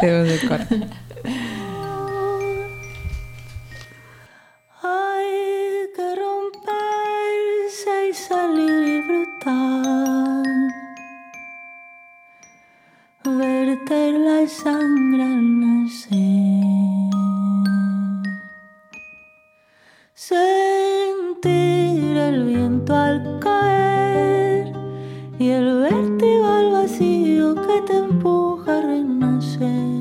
Hay que romperse y salir y brotar, verter la sangre al nacer, sentir el viento al caer y el vértigo al vacío que te empuja a renacer.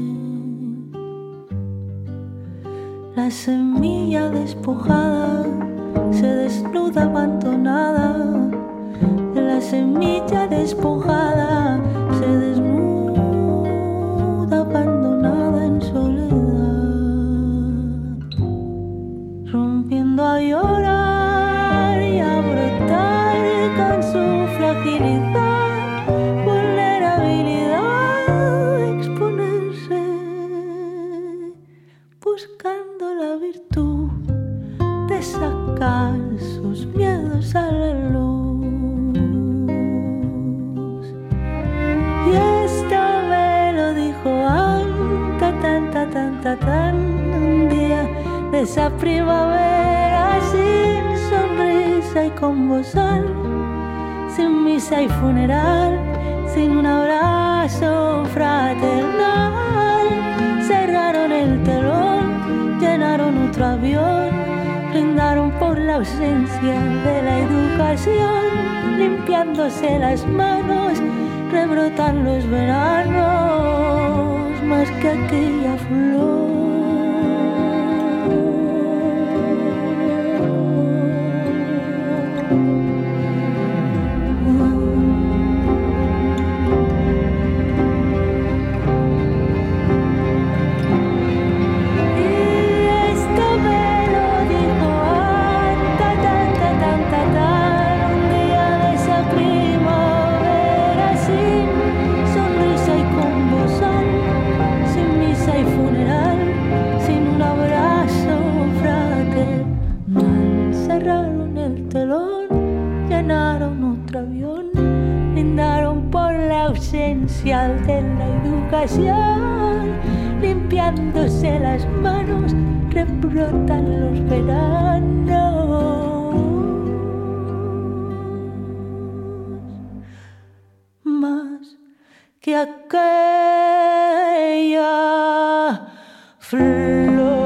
La semilla despojada se desnuda abandonada. La semilla despojada se desnuda abandonada en soledad, rompiendo a llorar y a brotar con su fragilidad, vulnerabilidad, exponerse, buscando la virtud de sacar sus miedos a la luz. Y esto me lo dijo Anta, tanta, tanta, tan un día de esa primavera, sin sonrisa y con bozal, sin misa y funeral, sin un abrazo ausencia de la educación, limpiándose las manos, rebrotan los veranos más que aquella flor. De la educación, limpiándose las manos, rebrotan los veranos más que aquella flor.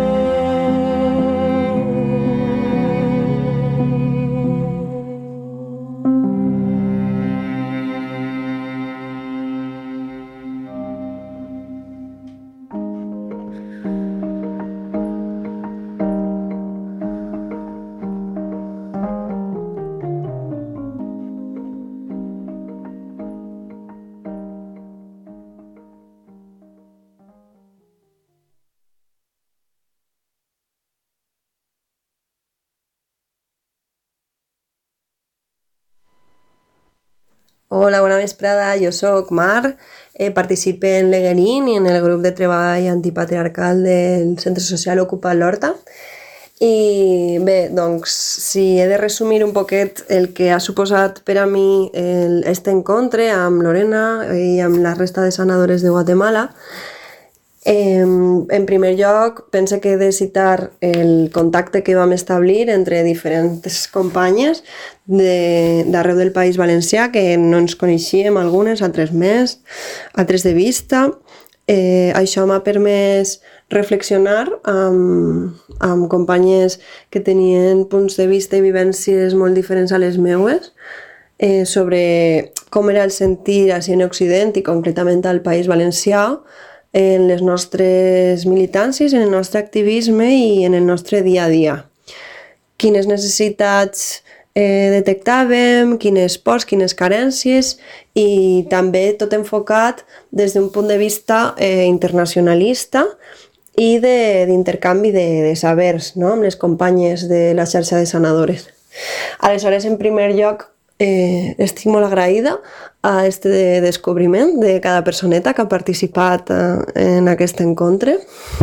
Hola, bona vesprada, jo sóc Mar, eh, participe en l'Eguerín i en el grup de treball antipatriarcal del Centre Social Ocupat l'Horta. I bé, doncs, si he de resumir un poquet el que ha suposat per a mi aquest encontre amb Lorena i amb la resta de sanadores de Guatemala, Eh, en primer lloc, pense que he de citar el contacte que vam establir entre diferents companyes d'arreu de, del País Valencià, que no ens coneixíem algunes, altres més, altres de vista. Eh, això m'ha permès reflexionar amb, amb companyes que tenien punts de vista i vivències molt diferents a les meues, eh, sobre com era el sentir així en Occident i concretament al País Valencià, en les nostres militàncies, en el nostre activisme i en el nostre dia a dia. Quines necessitats eh, detectàvem, quines pors, quines carències i també tot enfocat des d'un punt de vista eh, internacionalista i d'intercanvi de, de, de sabers, no?, amb les companyes de la xarxa de sanadores. Aleshores, en primer lloc, Eh, estic molt agraïda a este de descobriment de cada personeta que ha participat eh, en aquest encontre.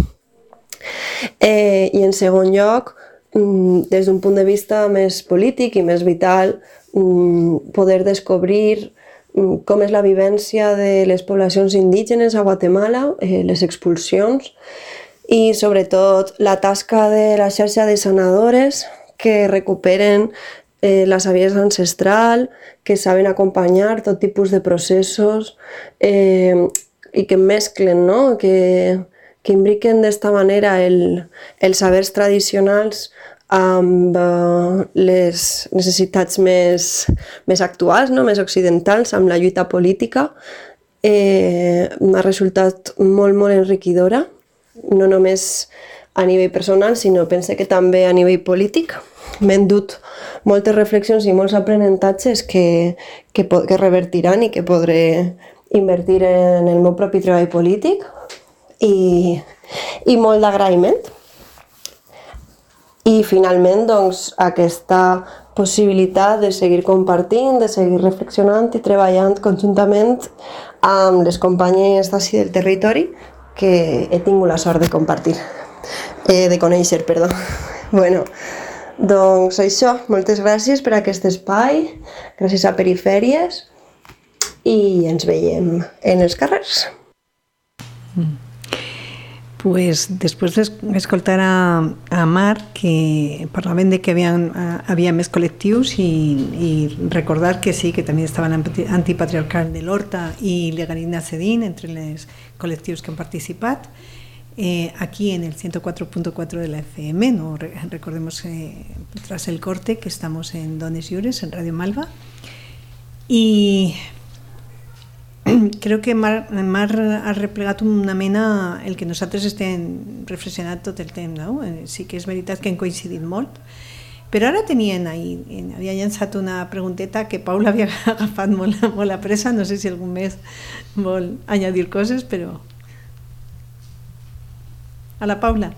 Eh, I en segon lloc, mm, des d'un punt de vista més polític i més vital, mm, poder descobrir mm, com és la vivència de les poblacions indígenes a Guatemala, eh, les expulsions i sobretot la tasca de la xarxa de sanadores que recuperen Eh, la saviesa ancestral, que saben acompanyar tot tipus de processos eh, i que mesclen, no?, que, que imbriquen d'esta manera el, els sabers tradicionals amb eh, les necessitats més, més actuals, no?, més occidentals, amb la lluita política. Eh, m'ha resultat molt, molt enriquidora, no només a nivell personal, sinó pense que també a nivell polític. M'he endut moltes reflexions i molts aprenentatges que, que, que revertiran i que podré invertir en el meu propi treball polític i, i molt d'agraïment. I finalment, doncs, aquesta possibilitat de seguir compartint, de seguir reflexionant i treballant conjuntament amb les companyes d'ací del territori que he tingut la sort de compartir, eh, de conèixer, perdó. Bueno, doncs això, moltes gràcies per aquest espai, gràcies a Perifèries i ens veiem en els carrers. Pues después de escoltar a, a Mar, que parlaven de que habían, había més col·lectius i, i recordar que sí, que també estaven Antipatriarcal de l'Horta i Legalina Cedín entre els col·lectius que han participat. eh, aquí en el ciento cuatro punto cuatro de la F M. No, recordemos eh, tras el corte que estamos en Dones Lliures, en Radio Malva. I crec que Mar, Mar ha replegat una mena el que nosaltres estem reflexionant tot el temps, no? Sí que és veritat que hem coincidit molt, però ara tenien ahí, havia llançat una pregunteta que Paula havia agafat molt, molt a pressa, no sé si algun més vol añadir coses, però... A la Paula.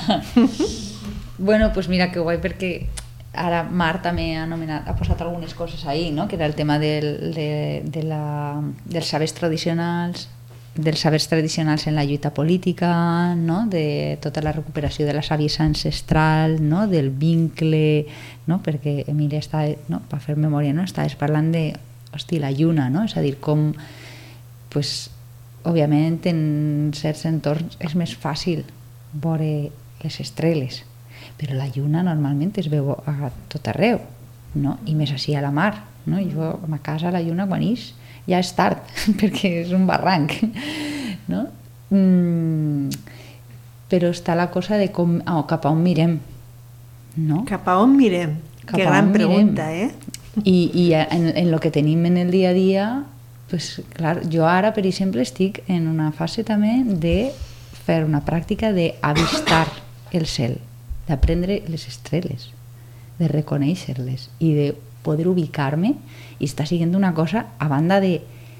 Bueno, pues mira que guai, perquè ara Mar també ha, anomenat, ha posat algunes coses ahí, no? Que era el tema del, de, de la, dels sabers tradicionals, dels sabers tradicionals en la lluita política, no? De tota la recuperació de la saviesa ancestral, no? Del vincle, no? Perquè Emília està, no? Per fer memòria, no? Estaves parlant de, hosti, la lluna, no? És a dir, com, pues, òbviament en certs entorns és més fàcil veure les estrelles, però la lluna normalment es veu a tot arreu, no? I més així a la mar, no? Jo a ma casa la lluna quan ix ja és tard perquè és un barranc, no? Mm, però està la cosa de com, oh, cap a on mirem, no? Cap a on mirem? Cap que gran pregunta, eh? I, i en, en lo que tenim en el dia a dia, pues, clar, jo ara, per exemple, estic en una fase també de fer una pràctica d'avistar el cel, d'aprendre les estrelles, de reconèixer-les i de poder ubicar-me, i està sent una cosa a banda de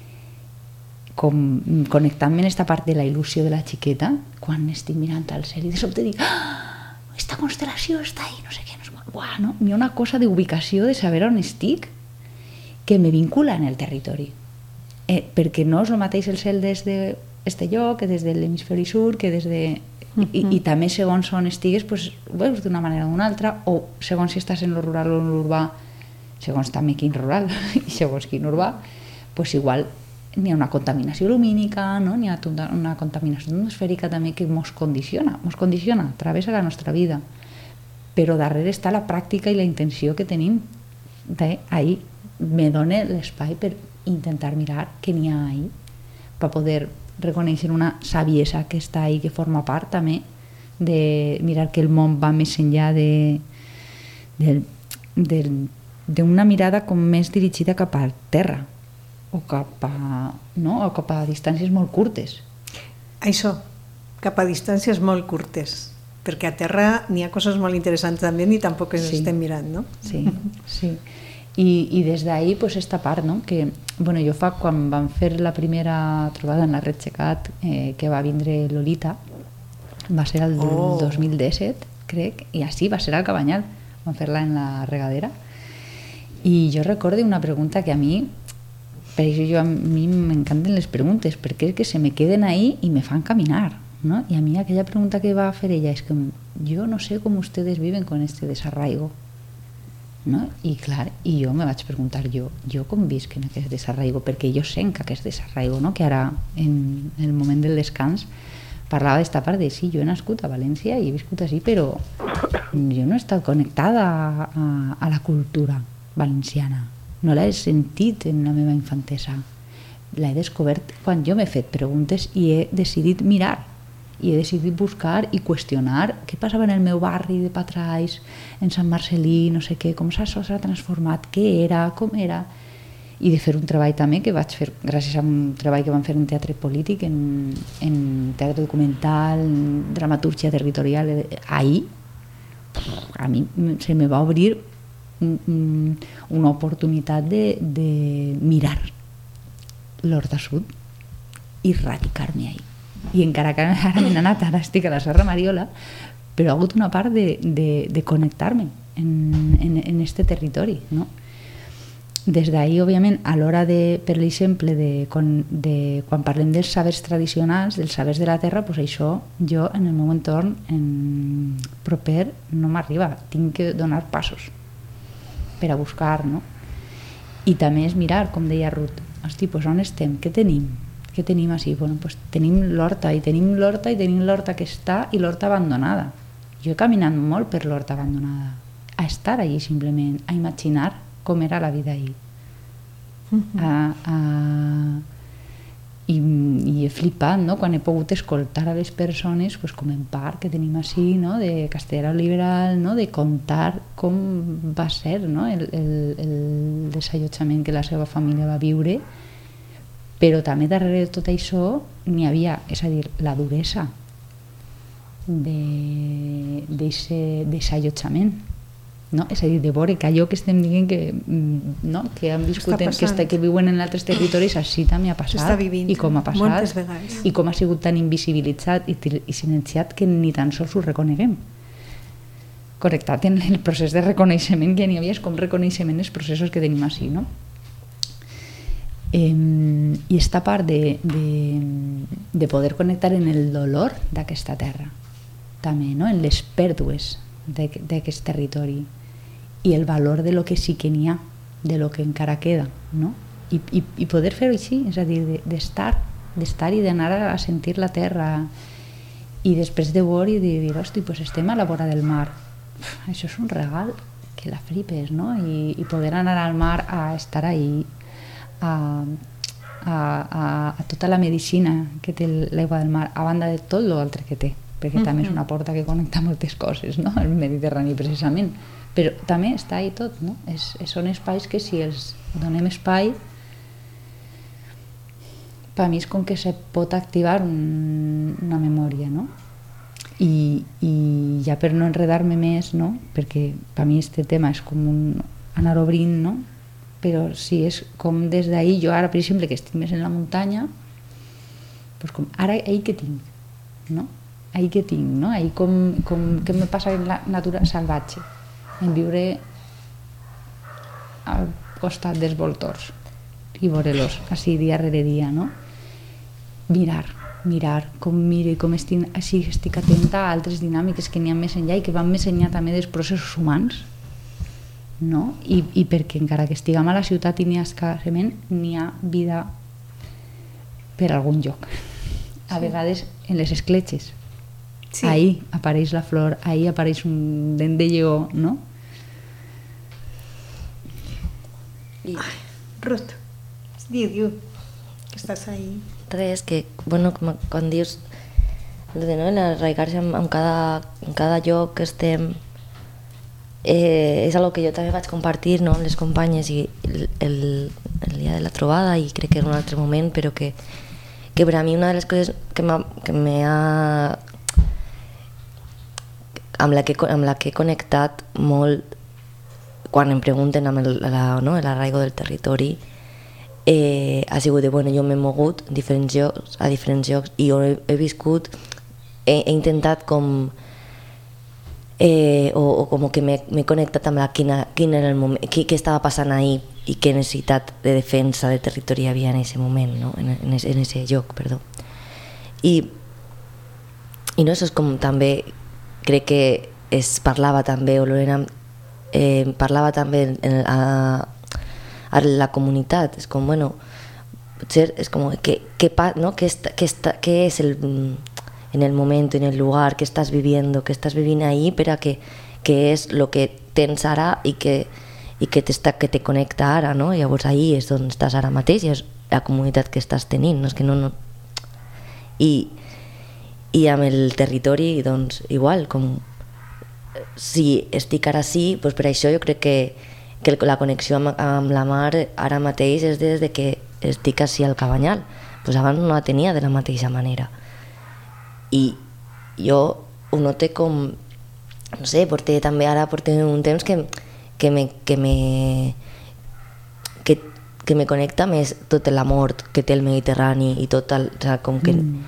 com connectant-me en esta part de la il·lusió de la xiqueta, quan estic mirant al cel i de sobte dic, ah, esta constel·lació està ahí, no sé què, no sé què. Buah, no? Hi ha una cosa d'ubicació, de saber on estic, que me vincula en el territori, eh, perquè no és el mateix el cel des d'este lloc que des de l'hemisferi sud, que des de... I, i també segons on estigues pues, veus d'una manera o d'una altra, o segons si estàs en lo rural o en l'urbà, segons també quin rural i segons quin urbà, pues igual n'hi ha una contaminació lumínica, no? N'hi ha una contaminació atmosfèrica també que mos condiciona, mos condiciona, travessa la nostra vida, però darrere està la pràctica i la intenció que tenim d'ahir. Me dona l'espai per intentar mirar què n'hi ha ahir, per poder reconèixer una saviesa que està ahí, que forma part també de mirar que el món va més enllà de, de, de, d'una mirada com més dirigida cap a terra o cap a, no? O cap a distàncies molt curtes. Això, cap a distàncies molt curtes, perquè a terra n'hi ha coses molt interessants també i tampoc ens sí. estem mirant, no? Sí, sí. I, i des d'ahir, pues, esta part, no? Que, bueno, jo fa, quan vam fer la primera trobada en la Red Xecat, eh, que va vindre Lolita, va ser el oh. dos mil disset, crec, i així va ser al Cabanyal, vam fer-la en la regadera, i jo recordo una pregunta que a mi, per això jo, a mi m'encanten les preguntes, perquè és que se me queden ahí i me fan caminar, ¿no? I a mi aquella pregunta que va fer ella és que jo no sé com ustedes viven con este desarraigo, no? I clar, i jo me vaig preguntar jo, jo com visc en aquest desarraigo, perquè jo sent aquest desarraigo, no? Que ara en el moment del descans parlava d'esta part de sí, jo he nascut a València i he viscut així, però jo no he estat connectada a, a, a la cultura valenciana, no l'he sentit en la meva infantesa, l'he descobert quan jo m'he fet preguntes i he decidit mirar i he decidit buscar i qüestionar què passava en el meu barri de Patrais, en Sant Marcelí, no sé què, com s'ha transformat, què era, com era, i de fer un treball també que vaig fer gràcies a un treball que vam fer en teatre polític, en, en teatre documental, en dramatúrgia territorial. Ahir a mi se me va obrir una oportunitat de, de mirar l'Horta Sud i radicar-me ahir. I encara que ara m'he anat, ara estic a la Serra Mariola, però ha hagut una part de, de, de connectar-me en, en, en este territori, no? Des d'ahir, òbviament, a l'hora de, per exemple, de, de, quan parlem dels sabers tradicionals, dels sabers de la terra, doncs això jo en el meu entorn en proper no m'arriba, tinc que donar passos per a buscar, no? I també és mirar, com deia Ruth, hosti, doncs on estem, què tenim? Què tenim així? Bueno, doncs tenim l'horta, i tenim l'horta, i tenim l'horta que està, i l'horta abandonada. Jo he caminat molt per l'horta abandonada, a estar allí simplement, a imaginar com era la vida ahí. Uh-huh. a, a... I, i jo he flipat, no?, quan he pogut escoltar a les persones, pues, com en part que tenim així, no?, de Castellera Liberal, no?, de contar com va ser, no?, el, el, el desallotjament que la seva família va viure, però també darrere de tot això n'hi havia, és a dir, la duresa d'aquest desallotjament. No? És a dir, de veure que allò que estem dient que, no? que han viscut, en, que, està, que viuen en altres territoris, així també ha passat, i com ha passat, i com ha sigut tan invisibilitzat i, i silenciat que ni tan sols ho reconeguem. Correctat en el procés de reconeixement que n'hi havia, és com reconeixement els processos que tenim així, no? Eh, I esta part de, de, de poder connectar en el dolor d'aquesta terra, també, no? En les pèrdues d'aquest territori i el valor de lo que sí que n'hi ha, de lo que encara queda, no? I, i, i poder fer-ho així, és a dir, d'estar, d'estar i d'anar a sentir la terra i després de veure i de dir, hosti, pues estem a la vora del mar. Uf, això és un regal que la flipes, no? I, i poder anar al mar a estar ahí, a, a, a, a tota la medicina que té l'aigua del mar, a banda de tot l'altre que té, perquè mm-hmm. també és una porta que connecta moltes coses, no?, al Mediterrani precisament, però també està ahí tot, no? És, són espais que si els donem espai, per mi és com que se pot activar un, una memòria, no? I, i ja per no enredar-me més, no?, perquè per mi este tema és com un anar obrint, no?, però sí, és com des d'ahir, jo ara per exemple que estic més en la muntanya, doncs com ara ahir que tinc, no?, ahir que tinc, no?, ahir com, com què me passa en la natura salvatge, en viure al costat dels voltors i veure-los així dia rere dia, no? Mirar, mirar, com mire, com estic, així estic atenta a altres dinàmiques que n'hi ha més enllà i que van més enllà també dels processos humans, no? I, i perquè encara que estiguem a la ciutat i n'hi ha escassament, n'hi ha vida per algun lloc. A vegades en les escletxes. Sí. Ahí apareix la flor, ahí apareix un dent de lleó, no? I... Ai, Ruth, diu, diu, que estàs ahí. Res, que, bueno, com, quan dius de, no, l'arraigar-se en, en, cada, en cada lloc que estem, eh, és algo que jo també vaig compartir, no, amb les companyes i el, el, el dia de la trobada, i crec que era un altre moment, però que, que per a mi una de les coses que m'ha amb la, que, amb la que he connectat molt quan em pregunten amb el, la, no, l'arraigo del territori, eh, ha sigut de, bueno, jo m'he mogut diferents llocs, a diferents llocs i he, he viscut, he, he intentat com eh, o, o com que m'he connectat amb la, quina, quin era el moment, què, què estava passant ahir i què necessitat de defensa de territori hi havia en aquest moment, no? en, en, en aquest lloc, perdó. I, i no, això és com també crec que es parlava també, o Lorena eh, parlava també en, a, a la comunitat, és com, bueno, potser és com, què, què, no? què, està, què, està, què és el, en el moment, en el lugar, què estàs viviendo, què estàs vivint ahí, per a que, què és el que tens ara i que, i que, que te connecta ara, no? Llavors ahí és on estàs ara mateix i és la comunitat que estàs tenint, no? És que no, no... I, i amb el territori, doncs, igual, com si estic ara sí, doncs per això jo crec que, que la connexió amb, amb la mar ara mateix és des de que estic així al Cabanyal. Doncs abans no la tenia de la mateixa manera. I jo ho noto com, no sé, porté també ara porté un temps que, que me, que me, que, que me connecta més tot l'amor que té el Mediterrani i tot el, o sigui, com que mm.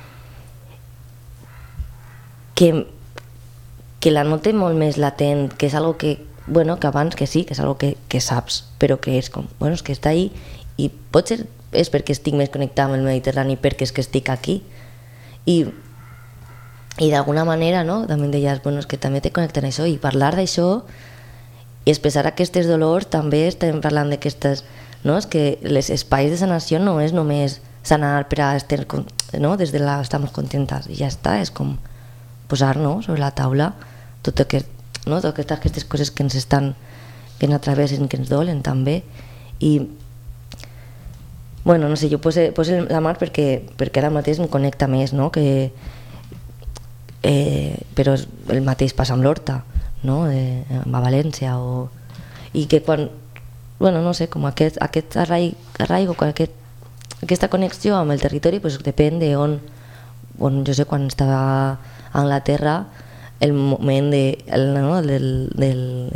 que, que la note molt més latent, que és algo que, bueno, que abans que sí, que és algo que, que saps, però que és com, bueno, és que està ahí i potser és perquè estic més connectada amb el Mediterrani, perquè és que estic aquí. I, i d'alguna manera, no?, també deies, bueno, és que també te connecten a això, i parlar d'això i expressar aquests dolors, també estem parlant d'aquestes, no?, és que els espais de sanació no és només sanar per a estar, no?, des de la estamos contentas, i ja està, és com posar, no?, sobre la taula tot aquest, no?, totes aquestes coses que ens estan, que ens atravessen, que ens dolen també. I bueno, no sé, jo poso, poso la mar perquè, perquè ara mateix em connecta més, no? Que, eh, però el mateix passa amb l'Horta, no? Eh, a València, o, i que quan, bueno, no sé, com aquest, aquest arraigo, arraigo aquest, aquesta connexió amb el territori, pues, depèn de on, on, jo sé, quan estava a Anglaterra, el moment de, el, ¿no? del, del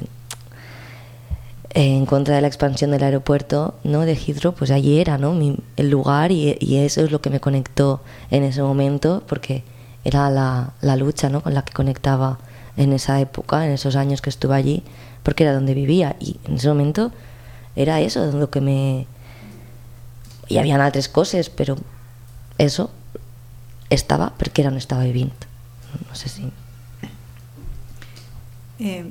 en contra de la expansión del aeropuerto, ¿no? de Heathrow, pues allí era, ¿no? Mi, el lugar, y, y eso es lo que me conectó en ese momento, porque era la, la lucha, ¿no? con la que conectaba en esa época, en esos años que estuve allí, porque era donde vivía, y en ese momento era eso lo que me... y habían altres coses, però eso estava perquè era on estava vivint. No sé si... Eh,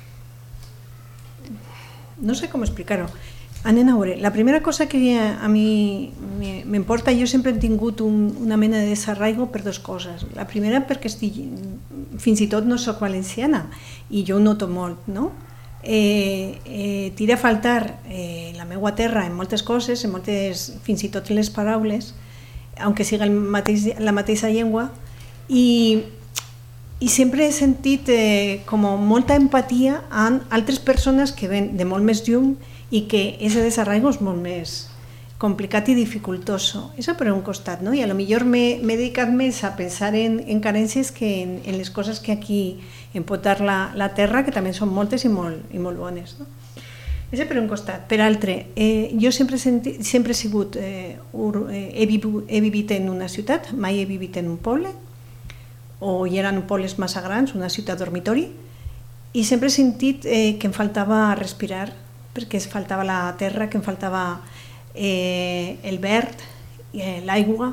no sé com explicar-ho. Anem a veure, la primera cosa que a mi m'importa, jo sempre he tingut un, una mena de desarraigo per dues coses. La primera perquè estic, fins i tot no soc valenciana, i jo ho noto molt, no? Eh, eh, tira a faltar eh, la meua terra en moltes coses, en moltes, fins i tot les paraules, aunque siga el mateix, la mateixa llengua, i, i sempre he sentit eh, com molta empatia amb altres persones que ven de molt més llum i que ese desarraigo és molt més complicat i dificultoso. Això per un costat, no? I a lo millor m'he dedicat més a pensar en, en carències que en, en les coses que aquí em pot dar la, la terra, que també són moltes i molt, i molt bones, no? Això per un costat. Per altre, eh, jo sempre, senti, sempre he sigut, eh, ur, eh, he, vivu, he vivit en una ciutat, mai he vivit en un poble, o hi eren pobles massa grans, una ciutat dormitori, i sempre he sentit eh, que em faltava respirar, perquè es faltava la terra, que em faltava eh, el verd, eh, l'aigua,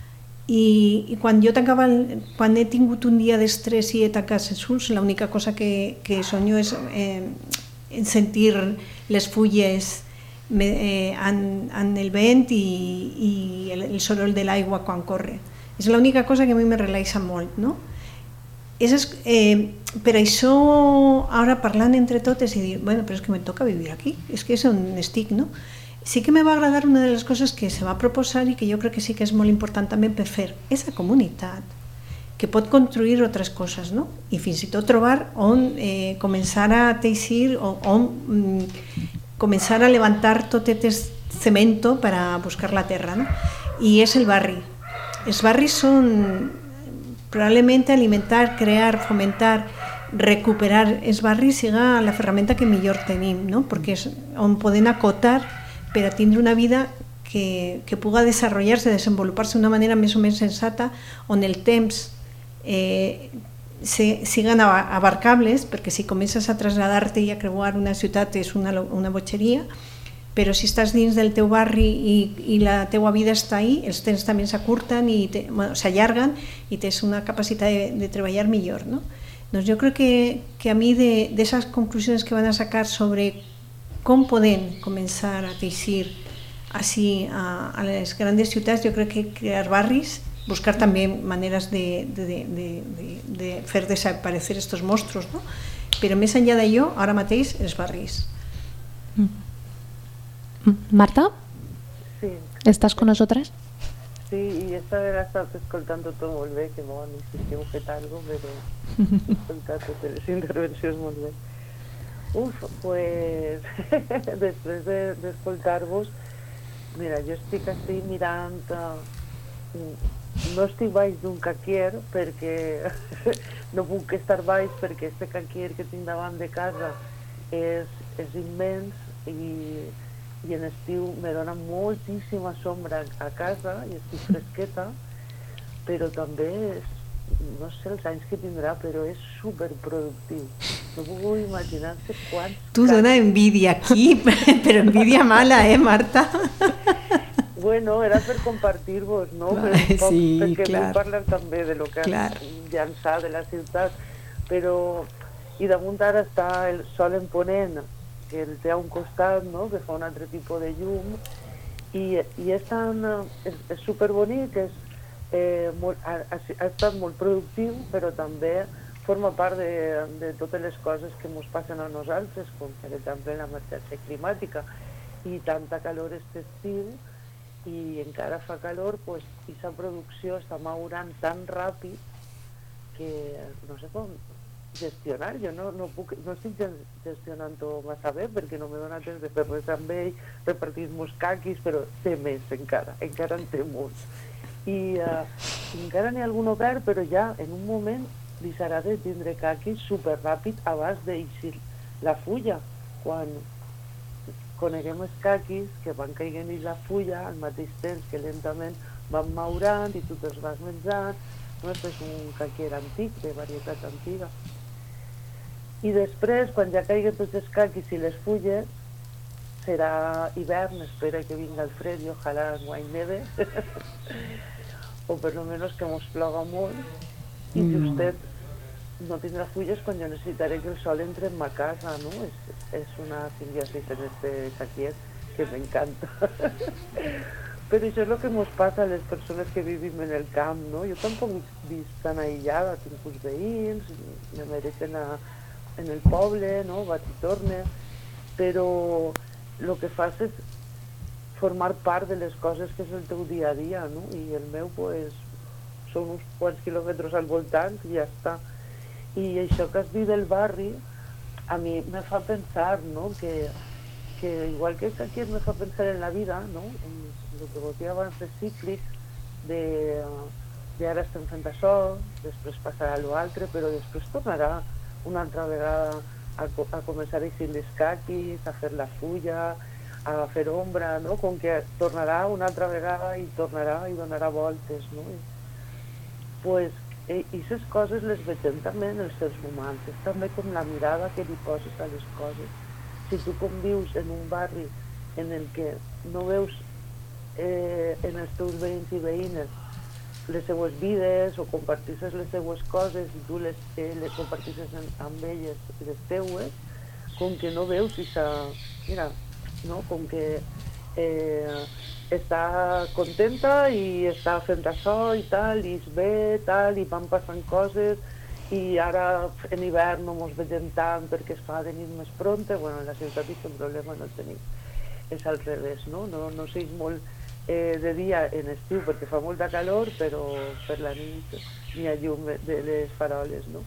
i, i quan jo tancava, el, quan he tingut un dia d'estrès i he tancat els ulls, l'única cosa que, que sonyo és eh, sentir les fulles eh, en, en el vent i, i el, el soroll de l'aigua quan corre. És l'única cosa que a mi me relaxa molt, no? És, eh, per això, ara parlant entre totes i dir, bueno, però és que me toca vivir aquí, és que és on estic, no? Sí que me va agradar una de les coses que se va proposar i que jo crec que sí que és molt important també per fer aquesta comunitat que pot construir altres coses, no? I fins i tot trobar on eh, començar a teixir o on mm, començar a levantar tot aquest cemento per a buscar la terra, no? I és el barri. Els barris són probablement alimentar, crear, fomentar, recuperar els barris siga la ferramenta que millor tenim, no? Perquè és on podem acotar per a tindre una vida que, que puga desenvolupar-se, desenvolupar-se d'una manera més o menys sensata, on el temps eh, se, siguen abarcables, perquè si comences a traslladar-te i a creuar una ciutat és una, una botxeria, però si estàs dins del teu barri i, i la teua vida està ahí, els temps també s'acurten i bueno, s'allarguen i tens una capacitat de, de treballar millor, no? Doncs jo crec que, que a mi d'esas de, conclusions que van a sacar sobre com podem començar a teixir així a, a les grans ciutats, jo crec que crear barris, buscar també maneres de, de, de, de, de, de fer desaparecer estos monstruos, ¿no? Però més enllà d'allò, ara mateix, els barris. Marta? Sí. ¿Estás con nosotras? Sí, y esta vez la estás escoltando todo molt bé, que no necessito un fet algo, però escoltar totes les intervencions molt bé. Uf, pues després d'escoltar-vos, de, mira, jo estic així mirant, uh, no estic baix d'un caquier perquè no puc estar baix perquè este caquier que tinc davant de casa és, és immens i, i en estiu me dona moltíssima sombra a casa i estic fresqueta, però també és, no sé els anys que tindrà, però és superproductiu. No puc imaginar-se quants... Tu dona envidia aquí, però envidia mala, eh, Marta? Bueno, era per compartir-vos, no? Vale, però poc, sí, perquè clar. vull parlar també de lo que clar. has llançat de la ciutat, però... I damunt ara està el sol en ponent, que el té a un costat, no? Que fa un altre tipus de llum, i, i és, tan, és, és superbonic, és, eh, molt, ha, ha estat molt productiu, però també forma part de, de totes les coses que ens passen a nosaltres, com per exemple la emergència climàtica i tanta calor aquest estiu, i encara fa calor, pues, aquesta producció està maurant tan ràpid que no sé com gestionar. Jo no, no, puc, no estic gestionant-ho massa bé perquè no m'he donat temps de fer res amb ell, repartir-nos caquis, però té més encara, encara en té molts. I uh, encara n'hi ha algun obert, però ja en un moment deixarà de tindre caquis superràpid abans d'eixir la fulla. Quan coneguem els caquis que van caient i la fulla al mateix temps que lentament van maurant i tu te'ls vas menjant, no? És un caquer antic, de varietat antiga. I després, quan ja caiguen tots els caquis i les fulles, serà hivern, espera que vinga el fred i ojalà guany neve, o per lo menos que mos ploga molt, i justet no tindrà fulles quan jo necessitaré que el sol entre en ma casa, no? És, és una simbiosis en este caquier que m'encanta. Però això és el que ens passa a les persones que vivim en el camp, no? Jo tampoc visc tan aïllada, tinc uns veïns, me mereixen a, en el poble, no? Vaig i torne, però el que fas és formar part de les coses que és el teu dia a dia, no? I el meu, pues, són uns quants quilòmetres al voltant i ja està. I això que has dit del barri, a mi me fa pensar, no? Que, que igual que aquí me fa pensar en la vida, no? En el que vos deia abans de cíclic, de, de ara estem fent això, després passarà a l'altre, però després tornarà una altra vegada a, a començar a eixir les caquis, a fer la fulla, a fer ombra, no? Com que tornarà una altra vegada i tornarà i donarà voltes, no? I, pues, i aquestes coses les veiem també en els seres humans, és també com la mirada que li poses a les coses. Si tu convius en un barri en el que no veus eh, en els teus veïns i veïnes les seues vides o compartisses les seues coses i tu les, eh, les compartisses en, amb elles les teues, com que no veus aquesta... Mira, no? Com que eh, està contenta i està fent això i tal, i es ve, tal, i van passant coses, i ara en hivern no mos veiem tant perquè es fa de nit més pronta. Bueno, en la ciutat aquest problema no el tenim. És al revés, no? No, no seix molt eh, de dia en estiu perquè fa molta calor, però per la nit n'hi ha llum de les faroles, no?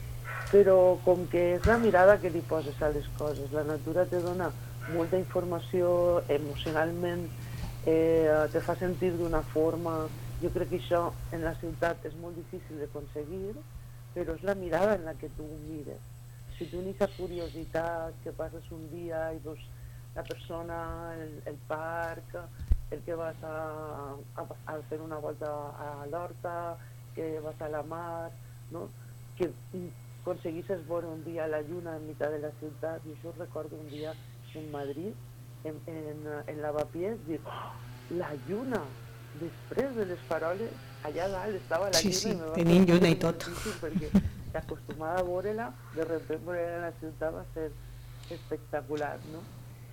Però com que és la mirada que li poses a les coses, la natura te dona molta informació emocionalment, eh, te fa sentir d'una forma. Jo crec que això en la ciutat és molt difícil d'aconseguir, però és la mirada en la que tu mires. Si tu n'hi ha curiositat, que passes un dia i veus la persona, el, el parc, el que vas a, a, a fer una volta a l'horta, que vas a la mar, no? Que aconseguisses veure un dia la lluna en mitjà de la ciutat. I això recordo un dia en Madrid, en, en, en Lavapiés, dir, oh, la lluna, després de les faroles, allà dalt estava la sí, lluna. Sí, tenint lluna i tot. Perquè acostumada a veure-la, de repente veure-la en la ciutat va ser espectacular, no?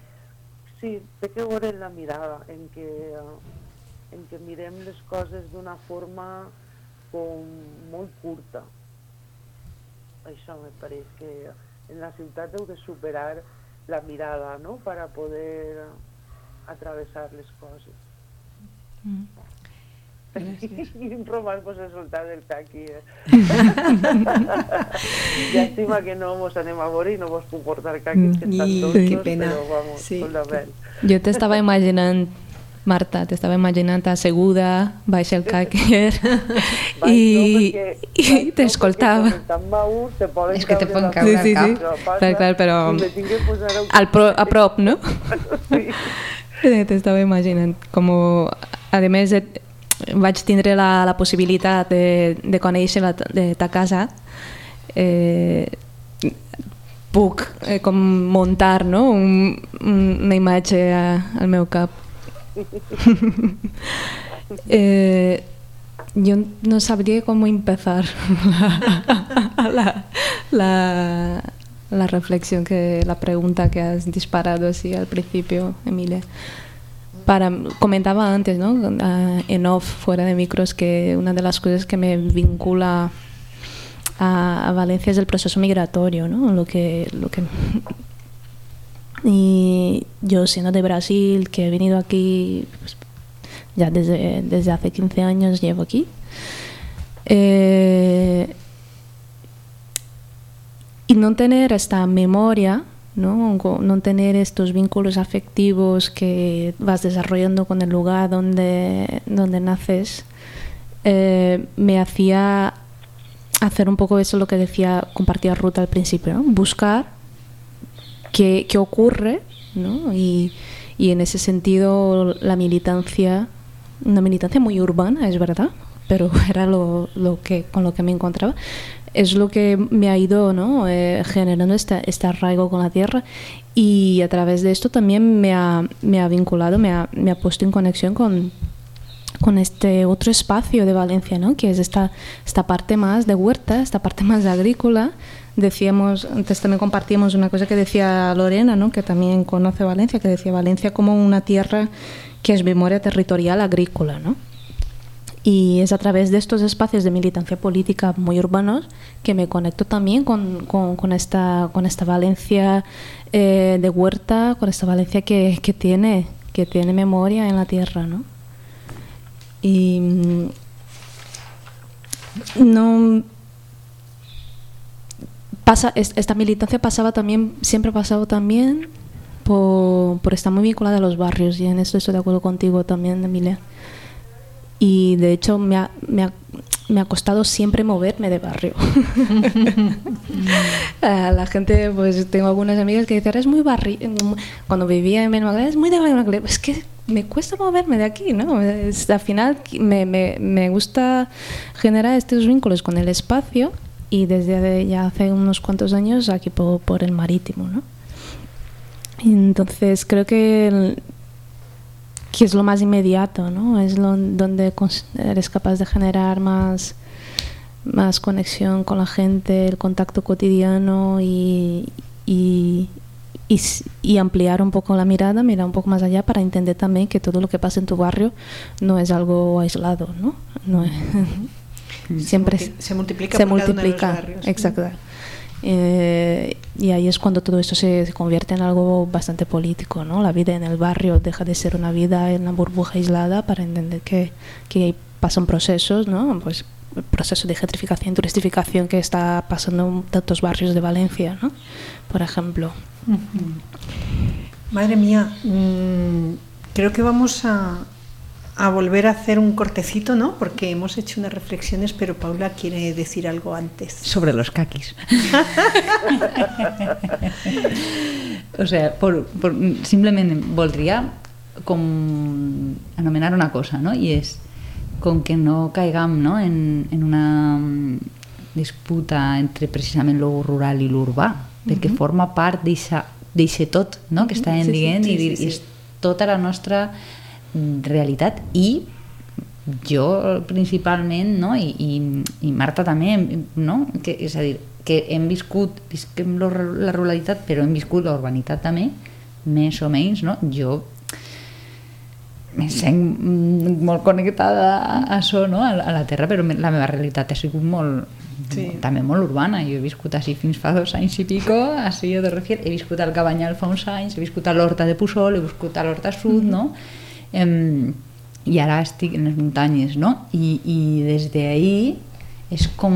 Sí, té que veure en la mirada, en que, en que mirem les coses d'una forma com molt curta. Això me pareix que en la ciutat heu de superar la mirada, ¿no? Para poder atravesar les coses. Mm. I Román pues he soltat el caqui. Eh? Llàstima que no mos anem a veure i no vos puc portar caquis, que estan dolços, però vamos, sí. Con la vel. Jo t'estava imaginant, Marta, t'estava imaginant asseguda, baix el càquer i, i t'escoltava. És que te poden caure al cap. Clar, clar, però al pro, a prop, no? T'estava imaginant. Com, a més, vaig tindre la, la possibilitat de, de conèixer la, de ta casa. Eh, puc eh, com muntar, no? Un, una imatge a, al meu cap. eh, yo no sabría cómo empezar la, la, la, la reflexión, que la pregunta que has disparado así al principio, Emilia. Para, comentaba antes, ¿no? Uh, en off, fuera de micros, que una de las cosas que me vincula a, a Valencia es el proceso migratorio, ¿no? Lo que, lo que y yo, siendo de Brasil, que he venido aquí, pues, ya desde, desde hace quince años llevo aquí. Eh, y no tener esta memoria, ¿no? No tener estos vínculos afectivos que vas desarrollando con el lugar donde, donde naces, eh, me hacía hacer un poco eso, lo que decía, compartía Ruth al principio, ¿no? Buscar qué, qué ocurre, ¿no? Y, y en ese sentido la militancia, una militancia muy urbana, es verdad, pero era lo, lo que, con lo que me encontraba, es lo que me ha ido, ¿no? eh, generando este, este arraigo con la tierra, y a través de esto también me ha, me ha vinculado, me ha, me ha puesto en conexión con, con este otro espacio de Valencia, ¿no? Que es esta, esta parte más de huerta, esta parte más de agrícola. Decíamos, antes también compartíamos una cosa que decía Lorena, ¿no? Que también conoce Valencia, que decía Valencia como una tierra que es memoria territorial agrícola, ¿no? Y es a través de estos espacios de militancia política muy urbanos que me conecto también con, con, con, esta, con esta Valencia eh, de huerta, con esta Valencia que, que, tiene, que tiene memoria en la tierra, ¿no? Y no pasa, esta militancia pasaba también, siempre ha pasado también por, por estar muy vinculada a los barrios, y en esto estoy de acuerdo contigo también, Emilia. Y de hecho me ha, me ha, me ha costado siempre moverme de barrio. La gente, pues tengo algunas amigas que dicen, es muy barrio. Cuando vivía en Benimagret, es muy de Benimagret. Es que me cuesta moverme de aquí, ¿no? Es, al final me, me, me gusta generar estos vínculos con el espacio, y desde ya hace unos cuantos años aquí por, por el marítimo, ¿no? Entonces creo que el, que es lo más inmediato, ¿no? Es lo, donde eres capaz de generar más, más conexión con la gente, el contacto cotidiano, y, y, y, y ampliar un poco la mirada, mirar un poco más allá para entender también que todo lo que pasa en tu barrio no es algo aislado, ¿no? No es, siempre se, multi- se multiplica se por multiplica, cada uno de los barrios. Exacto. Eh, y ahí es cuando todo esto se, se convierte en algo bastante político, ¿no? La vida en el barrio deja de ser una vida en una burbuja aislada para entender que, que pasan procesos, ¿no? Pues el proceso de gentrificación, turistificación que está pasando en tantos barrios de Valencia, ¿no? Por ejemplo. Madre mía, mmm, creo que vamos a a volver a hacer un cortecito, ¿no? Porque hemos hecho unas reflexiones, pero Paula quiere decir algo antes. Sobre los caquis. O sea, por, por, simplement voldria com anomenar una cosa, no? I és com que no caigam, no? en, en una disputa entre precisament lo rural i l'urbà, perquè uh-huh. forma part d'eixe tot, no? Que estàvem sí, dient, sí, sí, i, sí, sí. i és tota la nostra realitat. I jo principalment, no? I, i, i Marta també, no? Que, és a dir, que hem viscut visquem la ruralitat, però hem viscut la urbanitat també, més o menys, no? Jo me sent molt connectada a això, no? A la terra, però la meva realitat ha sigut molt sí. també molt urbana. Jo he viscut així fins fa dos anys i pico, així a Torrefiel, he viscut al Cabanyal fa uns anys, he viscut a l'Horta de Puçol, he viscut a l'Horta Sud, mm-hmm. no? Um, i ara estic en les muntanyes, no? I, i des d'ahir és com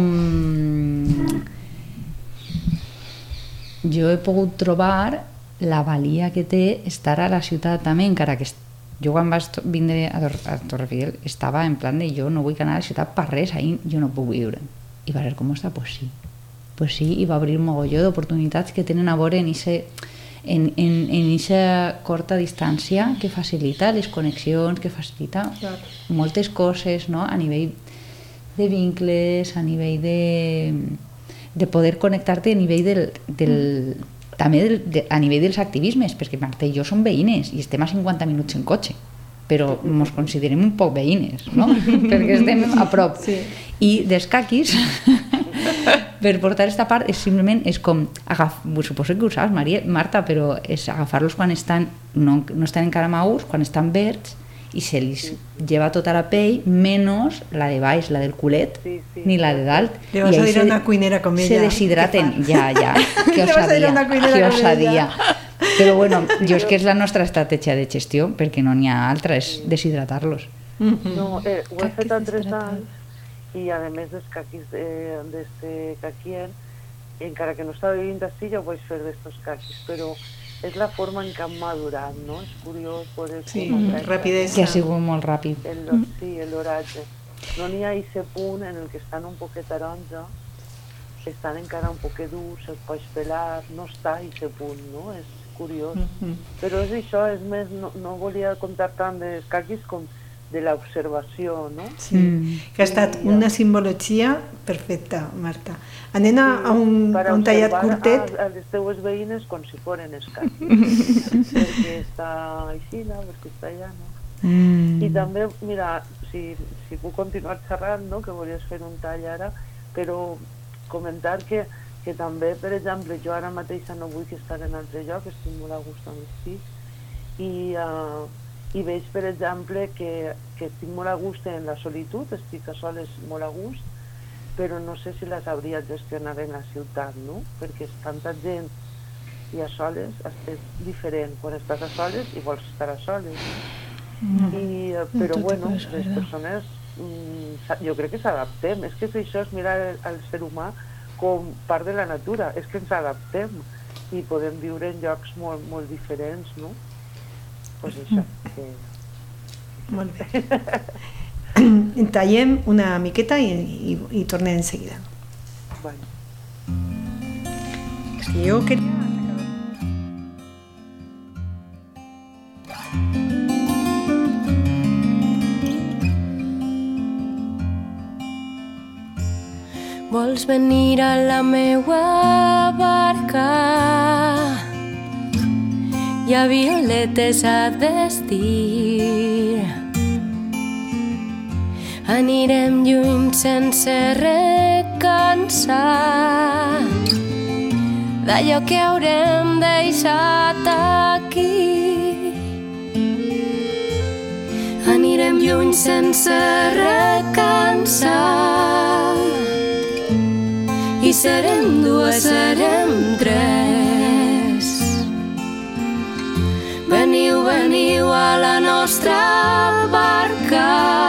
jo he pogut trobar la valia que té estar a la ciutat també, encara que jo quan vaig vindre a, Tor a Torrefiel estava en plan de jo no vull anar a la ciutat per res, ahir jo no puc viure. I va ser com està? Pues sí. Pues sí, i va obrir un mogolló d'oportunitats que tenen a veure en ese en en en esa corta distància que facilita les connexions, que facilita claro. moltes coses, no? A nivell de vincles, a nivell de de poder connectar-te a nivell del, del mm. també del, de, a nivell dels activismes, perquè Marta i jo som veïnes i estem a cinquanta minuts en cotxe, però ens considerem un poc veïnes, no? Perquè estem a prop. Sí. I dels caquis per portar aquesta part és simplement és com agaf, suposo que ho saps, Maria, Marta, però és agafar-los quan estan no, no estan encara madurs, quan estan verds, i se li lleva tota la pell, menys la de baix, la del culet, sí, sí. ni la de dalt. Le vas a dir a una cuinera com ella. Se deshidraten, ja, ja, que osadia, que osadia. Però bueno, jo és que és la nostra estratègia de gestió, perquè no n'hi ha altra, és deshidratar-los. Mm-hmm. No, eh, ho he fet a tres anys i a més dels caquis d'este caquien, encara que no estava vivint així, ja ho vaig fer d'estos caquis, però és la forma en què han madurat, no? És curiós poder... Sí, rapidesa. Que ha sigut molt ràpid. El, sí, l'oratge. No n'hi ha aquest punt en el que estan un poquet taronja, estan encara un poquet durs, els pots pelar, no està aquest punt, no? És curiós. Mm-hmm. Però és això, és més, no, no volia contar tant dels caquis com de l'observació, no? Sí, mm. que ha estat I, una simbologia perfecta, Marta. Anem sí, a un, a un tallat curtet. A, a les teues veïnes com si foren els caquis, perquè està així, perquè està allà, no? Mm. I també, mira, si, si puc continuar xerrant, no? Que volies fer un tall ara, però comentar que que també, per exemple, jo ara mateixa no vull estar en altre lloc, estic molt a gust amb els fills, i, uh, i veig, per exemple, que, que estic molt a gust en la solitud, estic a soles molt a gust, però no sé si la sabria gestionar en la ciutat, no? Perquè és tanta gent i a soles és diferent. Quan estàs a soles i vols estar a soles. Mm. I, uh, però, no bueno, les persones, mm, jo crec que s'adaptem. És que això és mirar al ser humà com part de la natura, és que ens adaptem i podem viure en llocs molt, molt diferents, no? Pues això. Que... Molt bé. Tallem una miqueta i, i, i tornem en seguida. Bueno. És que jo queria... Vols venir a la meua barca? Hi ha violetes a vestir. Anirem lluny sense recansar d'allò que haurem deixat aquí. Anirem lluny sense recansar i serem dues, serem tres. Veniu, veniu a la nostra barca,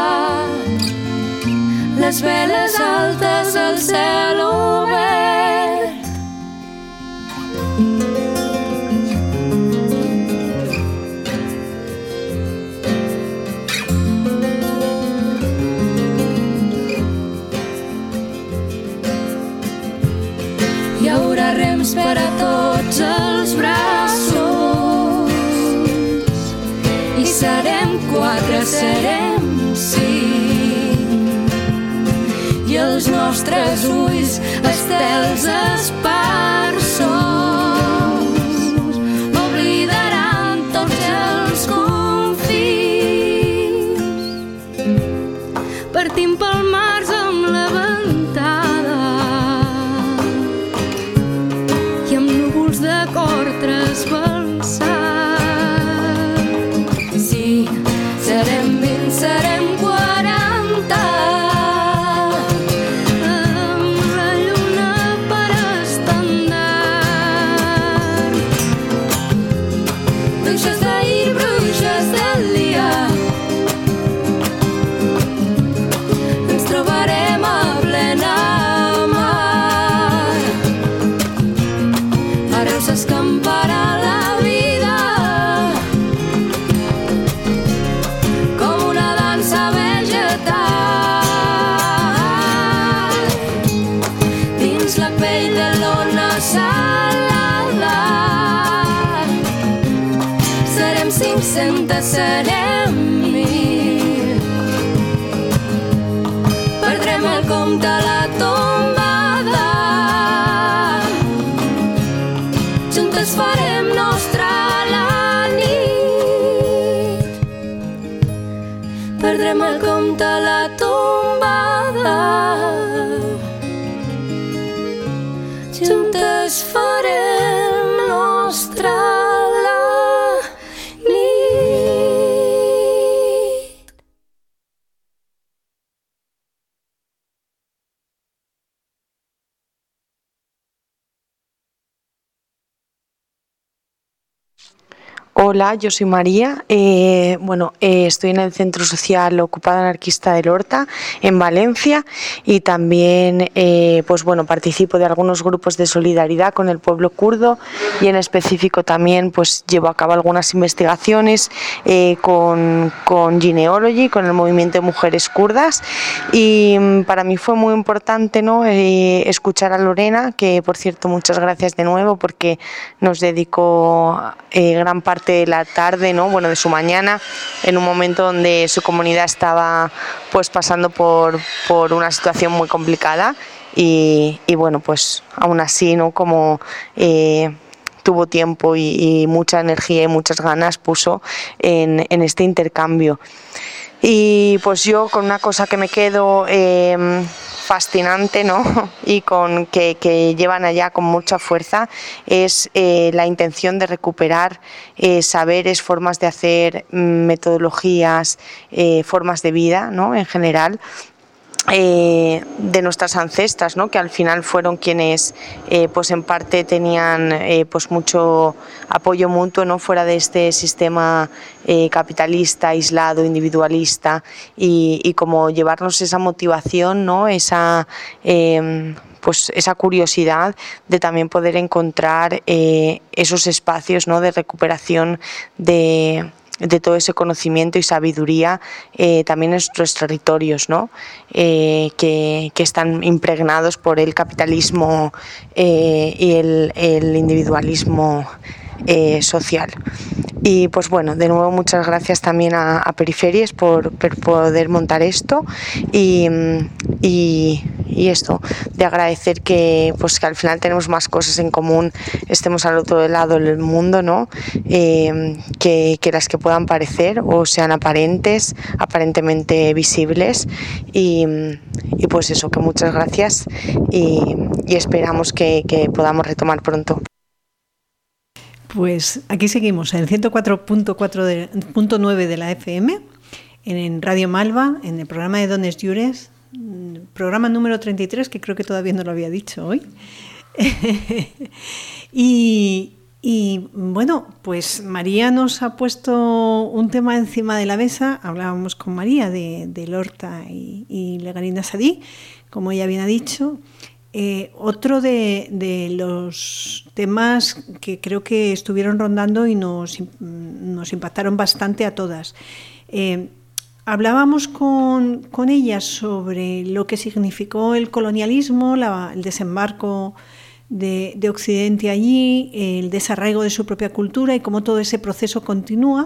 les veles altes, el cel obert. Hi haurà rems per a tots els braços i serem quatre, serem cinc, i els nostres ulls estels esparsos oblidaran tots els confins. Partim pel març amb la ventada i amb núvols de cor trasbalsat. Sí, serem vint, serem quaranta, amb la lluna per estendard. Bruixes d'ahir, bruixes del dia, ens trobarem a plena mar. Arreu s'escamparà la vida com una dansa vegetal dins la pell de l'ona salada. Serem cinc-centes, serem mil, perdrem el compte a la tombada, juntes farem nostra la nit, perdrem el compte a la tombada, juntes farem nostra Hola, yo soy María. Eh, bueno, eh, estoy en el Centro Social Ocupada Anarquista del Horta, en Valencia, y también eh, pues bueno, participo de algunos grupos de solidaridad con el pueblo kurdo, y en específico también pues llevo a cabo algunas investigaciones eh, con, con Gineology, con el movimiento de mujeres kurdas, y para mí fue muy importante, ¿no?, eh, escuchar a Lorena, que por cierto muchas gracias de nuevo porque nos dedicó eh, gran parte de la tarde, ¿no?, bueno, de su mañana, en un momento donde su comunidad estaba pues pasando por, por una situación muy complicada, y, y bueno, pues aún así, ¿no?, como eh, tuvo tiempo y, y mucha energía y muchas ganas puso en, en este intercambio. Y pues yo con una cosa que me quedo eh, fascinante, ¿no?, y con que, que llevan allá con mucha fuerza, es eh, la intención de recuperar eh, saberes, formas de hacer, metodologías, eh, formas de vida, ¿no?, en general, Eh, de nuestras ancestras, ¿no?, que al final fueron quienes eh, pues en parte tenían eh, pues mucho apoyo mutuo, ¿no?, fuera de este sistema eh, capitalista, aislado, individualista, y, y como llevarnos esa motivación, ¿no?, esa eh, pues esa curiosidad de también poder encontrar eh, esos espacios, ¿no?, de recuperación de de todo ese conocimiento y sabiduría eh, también en nuestros territorios, ¿no?, eh, que, que están impregnados por el capitalismo eh, y el, el individualismo eh, social. Y pues bueno, de nuevo muchas gracias también a, a Periferis por, por poder montar esto, y, y, y esto, de agradecer que pues que al final tenemos más cosas en común, estemos al otro lado del mundo, ¿no?, eh, que, que las que puedan parecer o sean aparentes, aparentemente visibles, y, y pues eso, que muchas gracias, y, y esperamos que, que podamos retomar pronto. Pues aquí seguimos en ciento cuatro punto nueve de la F M, en Radio Malva, en el programa de Dones Llures, programa número treinta y tres, que creo que todavía no lo había dicho hoy. y, y bueno, pues María nos ha puesto un tema encima de la mesa. Hablábamos con María de, de Lorta y, y Leganina Sadí, como ella bien ha dicho. Eh, otro de, de los temas que creo que estuvieron rondando y nos, nos impactaron bastante a todas. Eh, hablábamos con, con ellas sobre lo que significó el colonialismo, la, el desembarco de, de Occidente allí, el desarraigo de su propia cultura y cómo todo ese proceso continúa.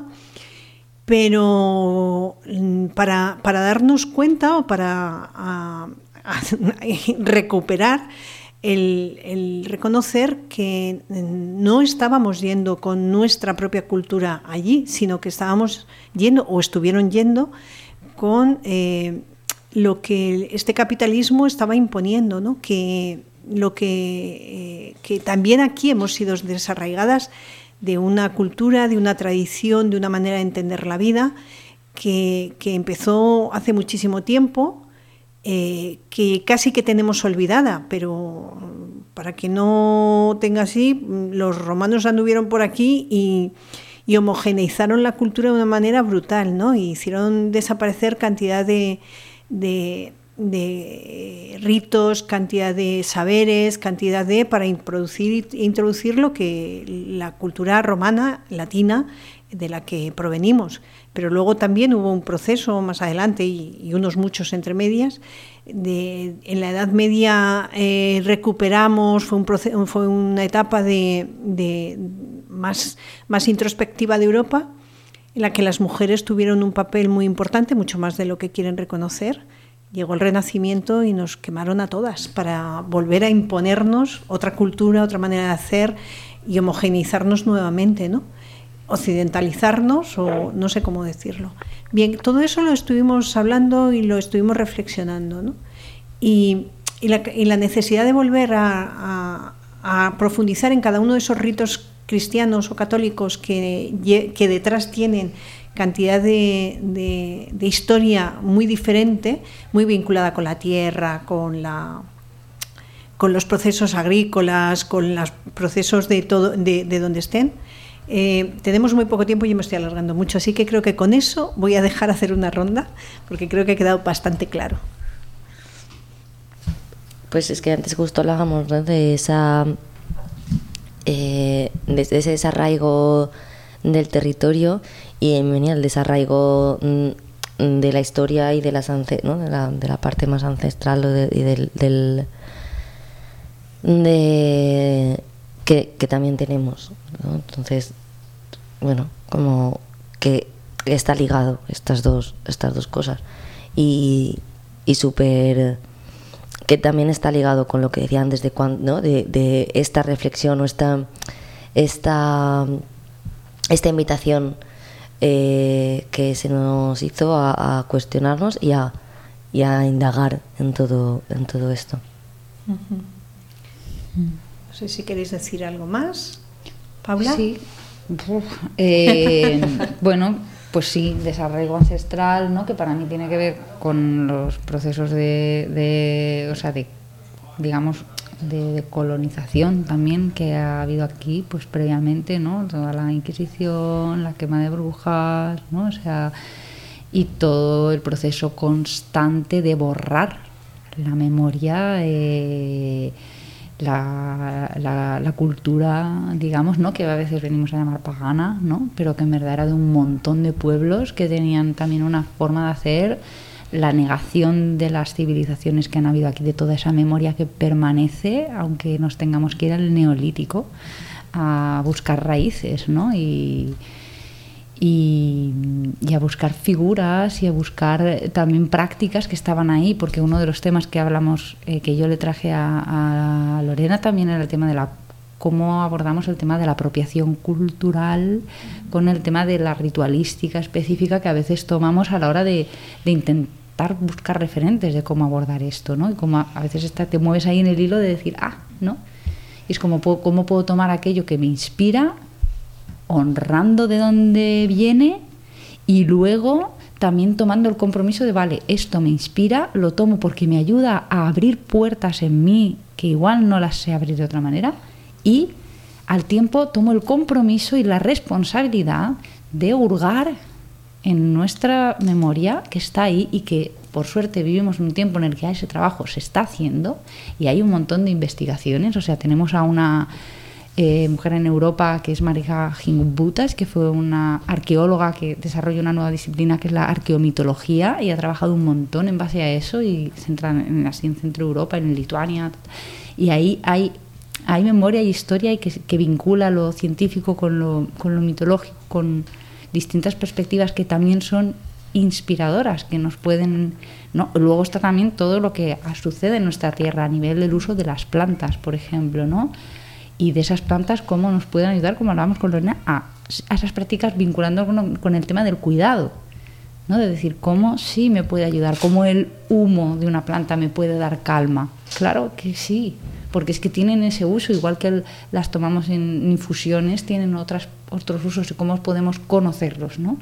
Pero para, para darnos cuenta o para a, a recuperar el, el reconocer que no estábamos yendo con nuestra propia cultura allí, sino que estábamos yendo o estuvieron yendo con eh, lo que este capitalismo estaba imponiendo, ¿no? Que lo que, eh, que también aquí hemos sido desarraigadas de una cultura, de una tradición, de una manera de entender la vida que, que empezó hace muchísimo tiempo, eh, que casi que tenemos olvidada, pero para que no tenga así, los romanos anduvieron por aquí y, y homogeneizaron la cultura de una manera brutal, ¿no? Y hicieron desaparecer cantidad de, de, de ritos, cantidad de saberes, cantidad de, para introducir, introducir lo que la cultura romana, latina, de la que provenimos. Pero luego también hubo un proceso más adelante y, y unos muchos entre medias. De, en la Edad Media eh, recuperamos, fue, un proceso, fue una etapa de, de más, más introspectiva de Europa, en la que las mujeres tuvieron un papel muy importante, mucho más de lo que quieren reconocer. Llegó el Renacimiento y nos quemaron a todas para volver a imponernos otra cultura, otra manera de hacer y homogeneizarnos nuevamente, ¿no? Occidentalizarnos, o no sé cómo decirlo. Bien, todo eso lo estuvimos hablando y lo estuvimos reflexionando, ¿no? Y, y, la, y la necesidad de volver a, a, a profundizar en cada uno de esos ritos cristianos o católicos que, que detrás tienen cantidad de, de, de historia muy diferente, muy vinculada con la tierra, con la con los procesos agrícolas, con los procesos de todo, de, de donde estén. Eh, tenemos muy poco tiempo y yo me estoy alargando mucho, así que creo que con eso voy a dejar hacer una ronda, porque creo que ha quedado bastante claro. Pues es que antes justo hablábamos, ¿no?, de esa eh, de ese desarraigo del territorio, y me venía el desarraigo de la historia y de las ance- ¿no? de, la, de la parte más ancestral de, y del, del de que, que también tenemos, ¿no? Entonces, bueno, como que está ligado estas dos estas dos cosas, y y súper que también está ligado con lo que decía antes de cuando, ¿no?, de, de esta reflexión o esta esta esta invitación eh, que se nos hizo a, a cuestionarnos y a, y a indagar en todo en todo esto. Uh-huh. No sé si queréis decir algo más, Paula. Sí. Uf, eh, bueno, pues sí, desarraigo ancestral, ¿no?, que para mí tiene que ver con los procesos de, de o sea, de, digamos, de, de colonización también que ha habido aquí, pues previamente, ¿no?, toda la Inquisición, la quema de brujas, ¿no?, o sea, y todo el proceso constante de borrar la memoria, eh, La, la, la cultura, digamos, ¿no?, que a veces venimos a llamar pagana, ¿no?, pero que en verdad era de un montón de pueblos que tenían también una forma de hacer, la negación de las civilizaciones que han habido aquí, de toda esa memoria que permanece, aunque nos tengamos que ir al neolítico a buscar raíces, ¿no?, y Y, y a buscar figuras y a buscar también prácticas que estaban ahí, porque uno de los temas que hablamos, eh, que yo le traje a, a Lorena, también era el tema de la cómo abordamos el tema de la apropiación cultural con el tema de la ritualística específica que a veces tomamos a la hora de, de intentar buscar referentes de cómo abordar esto, ¿no? Y como a, a veces está, te mueves ahí en el hilo de decir, ah, ¿no? Y es como, ¿cómo puedo tomar aquello que me inspira, honrando de dónde viene, y luego también tomando el compromiso de, vale, esto me inspira, lo tomo porque me ayuda a abrir puertas en mí que igual no las sé abrir de otra manera, y al tiempo tomo el compromiso y la responsabilidad de hurgar en nuestra memoria que está ahí, y que por suerte vivimos un tiempo en el que ese trabajo se está haciendo y hay un montón de investigaciones. O sea, tenemos a una Eh, mujer en Europa que es Marija Gimbutas, que fue una arqueóloga que desarrolló una nueva disciplina que es la arqueomitología, y ha trabajado un montón en base a eso, y se centra en, así en Centro Europa, en Lituania, y ahí hay, hay memoria y historia, y que, que vincula lo científico con lo, con lo mitológico, con distintas perspectivas que también son inspiradoras, que nos pueden, ¿no? Luego está también todo lo que sucede en nuestra tierra a nivel del uso de las plantas, por ejemplo, ¿no? Y de esas plantas, cómo nos pueden ayudar, como hablábamos con Lorena, a, a esas prácticas, vinculando con, con el tema del cuidado, ¿no? De decir, cómo sí me puede ayudar, cómo el humo de una planta me puede dar calma. Claro que sí, porque es que tienen ese uso, igual que el, las tomamos en infusiones, tienen otras, otros usos, y cómo podemos conocerlos, ¿no?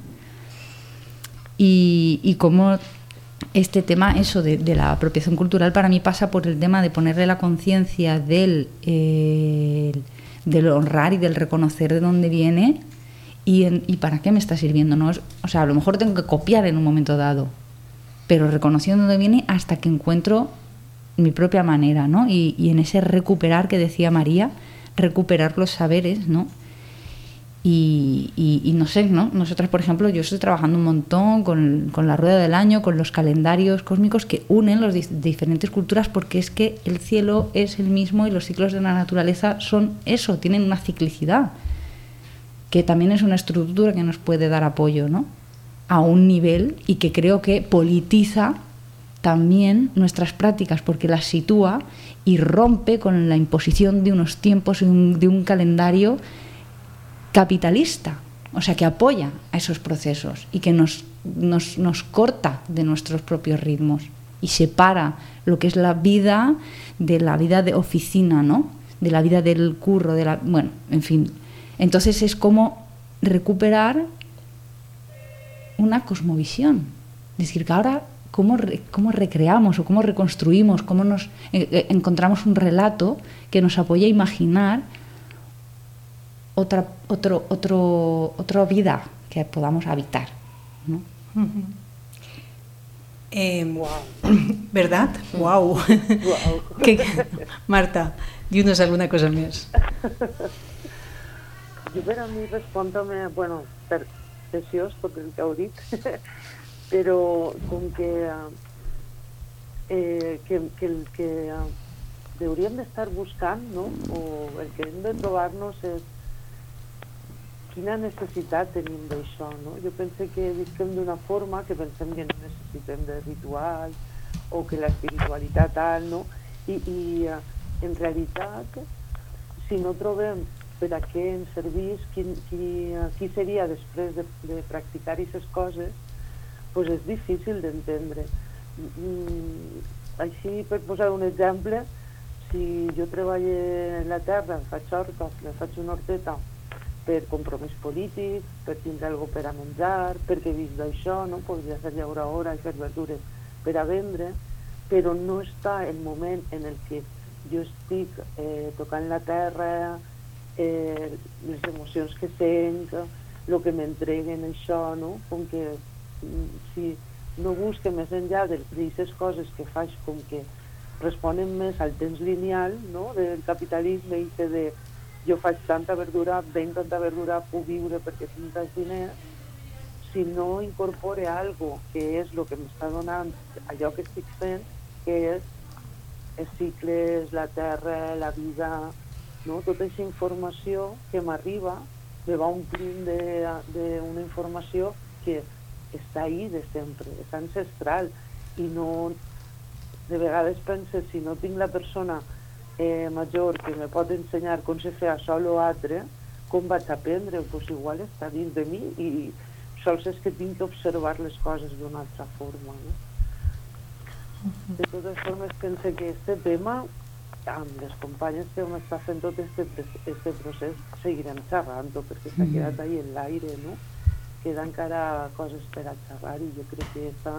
Y, y cómo este tema, eso de, de la apropiación cultural, para mí pasa por el tema de ponerle la conciencia del, eh, del honrar y del reconocer de dónde viene y, en, y para qué me está sirviendo, ¿no? O sea, a lo mejor tengo que copiar en un momento dado, pero reconociendo dónde viene hasta que encuentro mi propia manera, ¿no? Y, y en ese recuperar que decía María, recuperar los saberes, ¿no? Y, y, y no sé, ¿no? Nosotras, por ejemplo, yo estoy trabajando un montón con, con la rueda del año, con los calendarios cósmicos que unen las di- diferentes culturas, porque es que el cielo es el mismo y los ciclos de la naturaleza son eso, tienen una ciclicidad, que también es una estructura que nos puede dar apoyo, ¿no? A un nivel, y que creo que politiza también nuestras prácticas, porque las sitúa y rompe con la imposición de unos tiempos y un, de un calendario capitalista, o sea, que apoya a esos procesos y que nos, nos, nos corta de nuestros propios ritmos y separa lo que es la vida de la vida de oficina, ¿no? De la vida del curro, de la, bueno, en fin. Entonces es como recuperar una cosmovisión, es decir, que ahora cómo, re, cómo recreamos o cómo reconstruimos, cómo nos eh, encontramos un relato que nos apoya a imaginar otra otro, otro, otra vida que podamos habitar, ¿no? Uh-huh. Eh, wow. ¿Verdad? Wow. Wow. ¿Qué? Marta, dinos alguna cosa més. Jo per a mi respondre, bueno, per preciós tot el que heu dit, però com que eh, que, que el que hauríem d'estar buscant, no? O el que hem de trobar-nos és quina necessitat tenim d'això, no? Jo penso que visquem d'una forma que pensem que no necessitem de rituals o que l'espiritualitat tal, no? I, i en realitat, si no trobem per a què ens servís, qui, qui, qui seria després de, de practicar aquestes coses, doncs és difícil d'entendre. Mm, així, per posar un exemple, si jo treballo en la terra, faig hortes, me faig una horteta, per compromís polític, per tindre alguna per a menjar, perquè he vist d'això, no? Podria fer llauradora i fer verdures per a vendre, però no està el moment en el que jo estic eh, tocant la terra, eh, les emocions que sent, el que m'entreguen això, no? Com que si no busque més enllà d'aquestes coses que faig com que responen més al temps lineal, no? Del capitalisme i que de jo faig tanta verdura, venc tanta verdura, puc viure perquè tinc tants diners, si no incorpore algo que és el que m'està donant allò que estic fent, que és els cicles, la terra, la vida, no? Tota aquesta informació que m'arriba me va omplint d'una informació que està ahí de sempre, és ancestral, i no, de vegades penses, si no tinc la persona Eh, major que me pot ensenyar com se fa això o l'altre, com vaig aprendre, doncs igual està dins de mi i sols és que tinc que observar les coses d'una altra forma, no? De totes formes, penso que aquest tema, amb les companyes que m'està fent tot aquest procés, seguirem xerrant-ho, perquè s'ha quedat ahí en l'aire, no? Queda encara coses per a xerrar i jo crec que això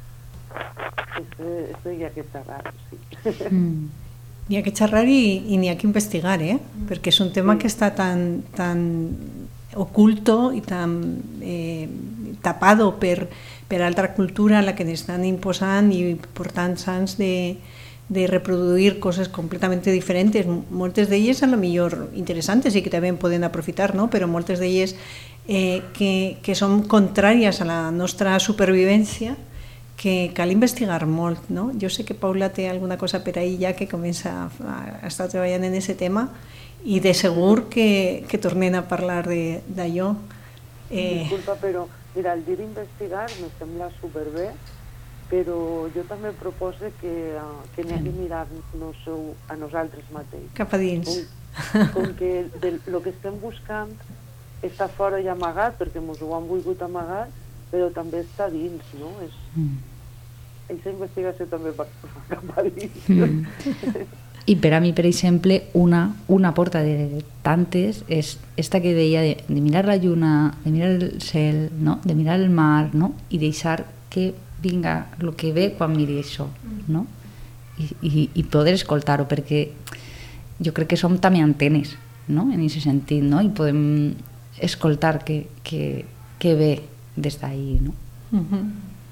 hi ha que xerrar, sí. Mm. N'hi ha que xerrar i, i n'hi ha que investigar, eh? Perquè és un tema que està tan, tan oculto i tan eh, tapado per, per altra cultura a la que n'estan imposant i portant anys de, de reproduir coses completamente diferentes. Moltes d'elles a lo millor interessantes i que també poden aprofitar, no? Però moltes d'elles eh, que, que són contràries a la nostra supervivència, que cal investigar molt, no? Jo sé que Paula té alguna cosa per ahí ja que comença a, a estar treballant en aquest tema i de segur que, que tornem a parlar d'allò. Eh... Disculpa, però mira, el dir investigar me sembla superbé, però jo també propose que, que n'hi ha que mirar-nos a nosaltres mateixos. Cap a dins. Com, com que el que estem buscant està fora i amagat, perquè ens ho han volgut amagar, però també està dins, no? És... Mm. Aquesta investigació també va cap a dins. Mm. I per a mi, per exemple, una, una porta de tantes és esta que deia de, de mirar la lluna, de mirar el cel, no? De mirar el mar, no? I deixar que vinga el que ve quan miri això, no? I, i, i poder escoltar-ho, perquè jo crec que som també antenes, no? En aquest sentit, no? I podem escoltar que, que, que ve des d'ahir, no? Uh-huh.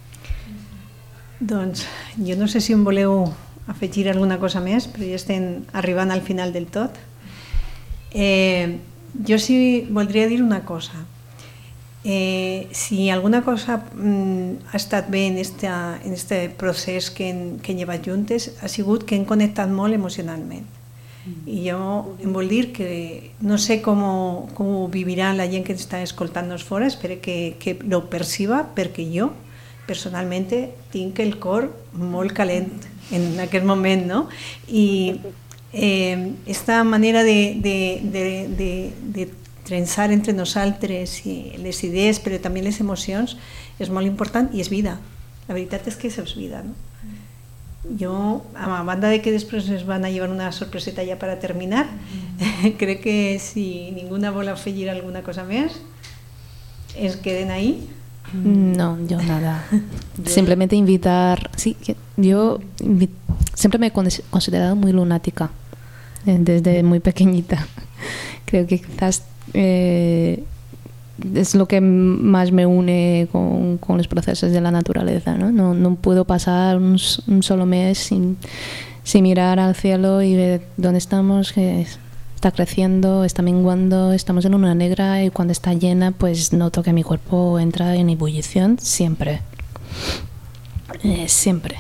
Doncs jo no sé si em voleu afegir alguna cosa més, però ja estem arribant al final del tot. Eh, jo sí voldria dir una cosa. Eh, si alguna cosa mm, ha estat bé en este, en este procés que, en, que hem llevat juntes, ha sigut que hem connectat molt emocionalment. I jo em vol dir que no sé com, com ho vivirà la gent que està escoltant-nos fora, espero que, que lo perciba, perquè jo personalment tinc el cor molt calent en aquest moment, no? I eh, esta manera de, de, de, de, de trensar entre nosaltres les idees, però també les emocions, és molt important i és vida. La veritat és que és vida, no? Jo, a banda de que després ens van a llevar una sorpreseta ja per a terminar, mm-hmm. crec que si ningú vol afegir alguna cosa més, es queden ahí. No, yo nada. Simplemente invitar. Sí, yo invi- siempre me he considerado muy lunática desde muy pequeñita. Creo que quizás eh, es lo que más me une con, con los procesos de la naturaleza, ¿no? No, no puedo pasar un, un solo mes sin, sin mirar al cielo y ver dónde estamos, que está creciendo, está menguando, estamos en luna negra, y cuando está llena pues noto que mi cuerpo entra en ebullición siempre, eh, siempre.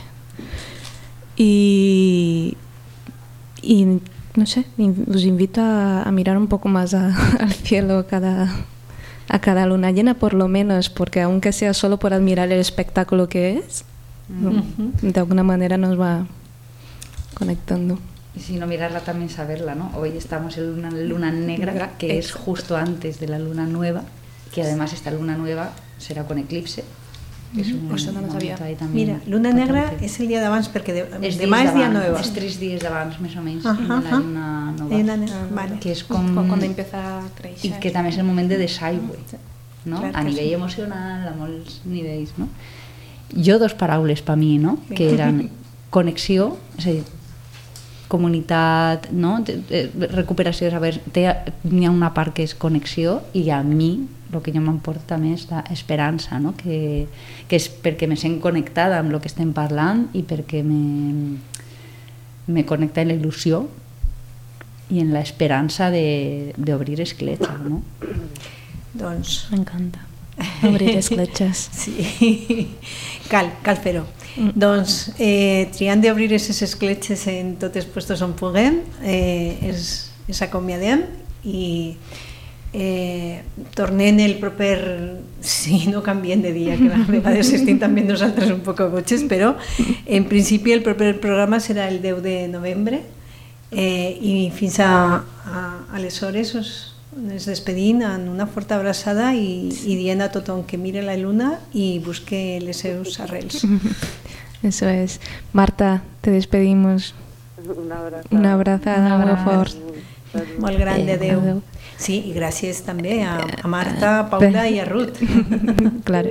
Y, y no sé, os invito a, a mirar un poco más a, al cielo cada, a cada luna llena, por lo menos, porque aunque sea solo por admirar el espectáculo que es, uh-huh. de alguna manera nos va conectando. Y si no mirarla, también saberla, ¿no? Hoy estamos en una luna negra, que es justo antes de la luna nueva, que además esta luna nueva será con eclipse. Es un Això no lo sabia. Mira, luna negra potente. És el dia d'abans, perquè de, demà és dia nueva. És tres dies d'abans, més o menys, uh-huh, la luna nova. Uh-huh. Vale. Que és com... Quan empieza a créixer. I que també és el moment de desaigüe, no? Clar, a nivell sí. emocional, a molts nivells, no? Jo dos paraules per mi, no? Sí. Que eren connexió, és a dir, comunitat, no? Recuperació, saber, n'hi ha una part que és connexió, i a mi el que jo m'emporta més l'esperança, no? que, que és perquè me sent connectada amb el que estem parlant i perquè me, me connecta en la il·lusió i en l'esperança d'obrir escletxes, no? Doncs m'encanta obrir escletxes. Sí, cal, cal fer-ho. Mm. Doncs eh, triant d'obrir aquestes escletxes en tots els puestos on puguem, eh, es, es acomiadem i eh, tornem el proper, si no canviem de dia, que a vegades estem també nosaltres un poc boixes, però en principi el proper programa serà el deu de novembre, eh, i fins a, a aleshores us ens despedim en una forta abraçada i, i dient a tothom que mire la lluna i busque les seus arrels. Eso es. Marta, te despedimos. Una abrazada, una abrazada muy fort. Molt gran de Déu. Déu. Sí, i gràcies també a, a Marta, a Paula y a Ruth. Claro.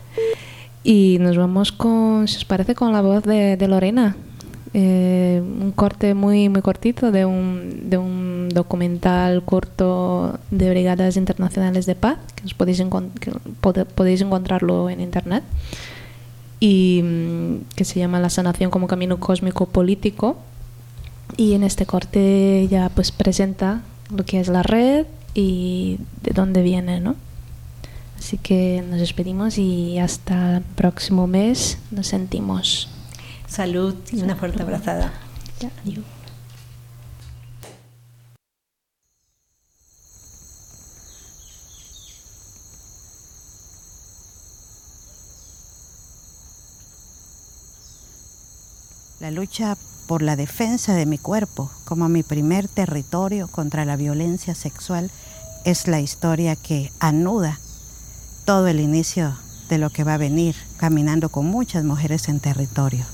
Y nos vamos con, si os parece, con la voz de, de Lorena. Eh, un corte muy muy cortito de un, de un documental corto de Brigadas Internacionales de Paz, que, os podéis, encont- que pod- podéis encontrarlo en internet, y que se llama La sanación como camino cósmico político, y en este corte ya pues presenta lo que es la red y de dónde viene, ¿no? Así que nos despedimos y hasta el próximo mes nos sentimos. Salud y una fuerte abrazada. Adiós. La lucha por la defensa de mi cuerpo como mi primer territorio contra la violencia sexual es la historia que anuda todo el inicio de lo que va a venir, caminando con muchas mujeres en territorio.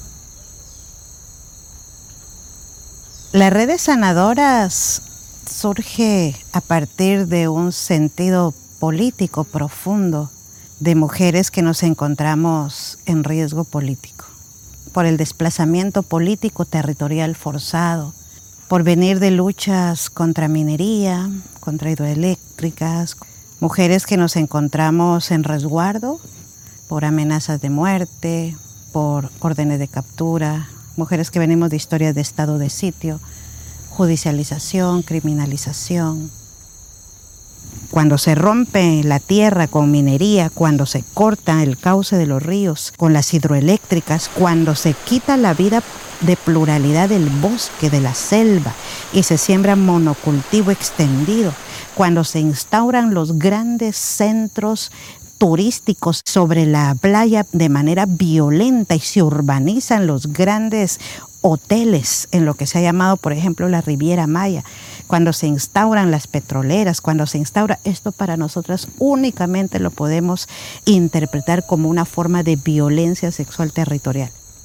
La red de sanadoras surge a partir de un sentido político profundo de mujeres que nos encontramos en riesgo político, por el desplazamiento político territorial forzado, por venir de luchas contra minería, contra hidroeléctricas, mujeres que nos encontramos en resguardo por amenazas de muerte, por órdenes de captura, mujeres que venimos de historias de estado de sitio, judicialización, criminalización. Cuando se rompe la tierra con minería, cuando se corta el cauce de los ríos con las hidroeléctricas, cuando se quita la vida de pluralidad del bosque, de la selva, y se siembra monocultivo extendido, cuando se instauran los grandes centros turísticos sobre la playa de manera violenta y se urbanizan los grandes hoteles en lo que se ha llamado, por ejemplo, la Riviera Maya, cuando se instauran las petroleras, cuando se instaura esto, para nosotras únicamente lo podemos interpretar como una forma de violencia sexual territorial.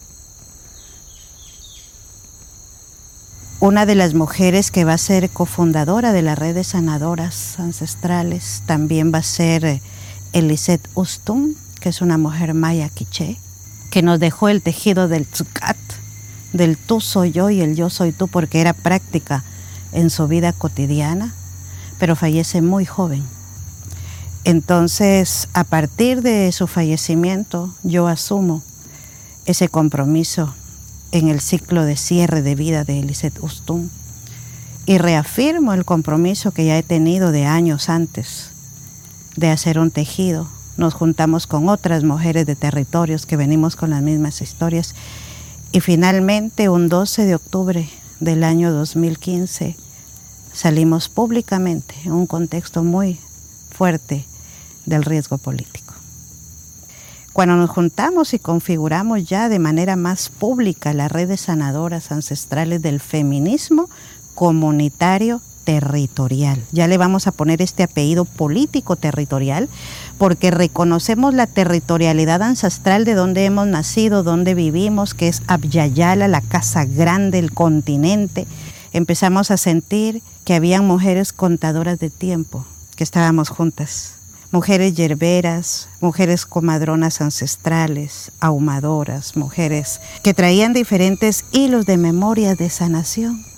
Una de las mujeres que va a ser cofundadora de la red de sanadoras ancestrales también va a ser Elisette Ustum, que es una mujer maya quiché, que nos dejó el tejido del tzucat, del tú soy yo y el yo soy tú, porque era práctica en su vida cotidiana, pero fallece muy joven. Entonces, a partir de su fallecimiento, yo asumo ese compromiso en el ciclo de cierre de vida de Eliseth Ustún y reafirmo el compromiso que ya he tenido de años antes de hacer un tejido. Nos juntamos con otras mujeres de territorios que venimos con las mismas historias y finalmente un doce de octubre del año dos mil quince salimos públicamente en un contexto muy fuerte del riesgo político. Cuando nos juntamos y configuramos ya de manera más pública las redes sanadoras ancestrales del feminismo comunitario territorial. Ya le vamos a poner este apellido político territorial porque reconocemos la territorialidad ancestral de donde hemos nacido, donde vivimos, que es Abyayala, la casa grande, el continente. Empezamos a sentir que habían mujeres contadoras de tiempo, que estábamos juntas. Mujeres yerberas, mujeres comadronas ancestrales, ahumadoras, mujeres que traían diferentes hilos de memorias de sanación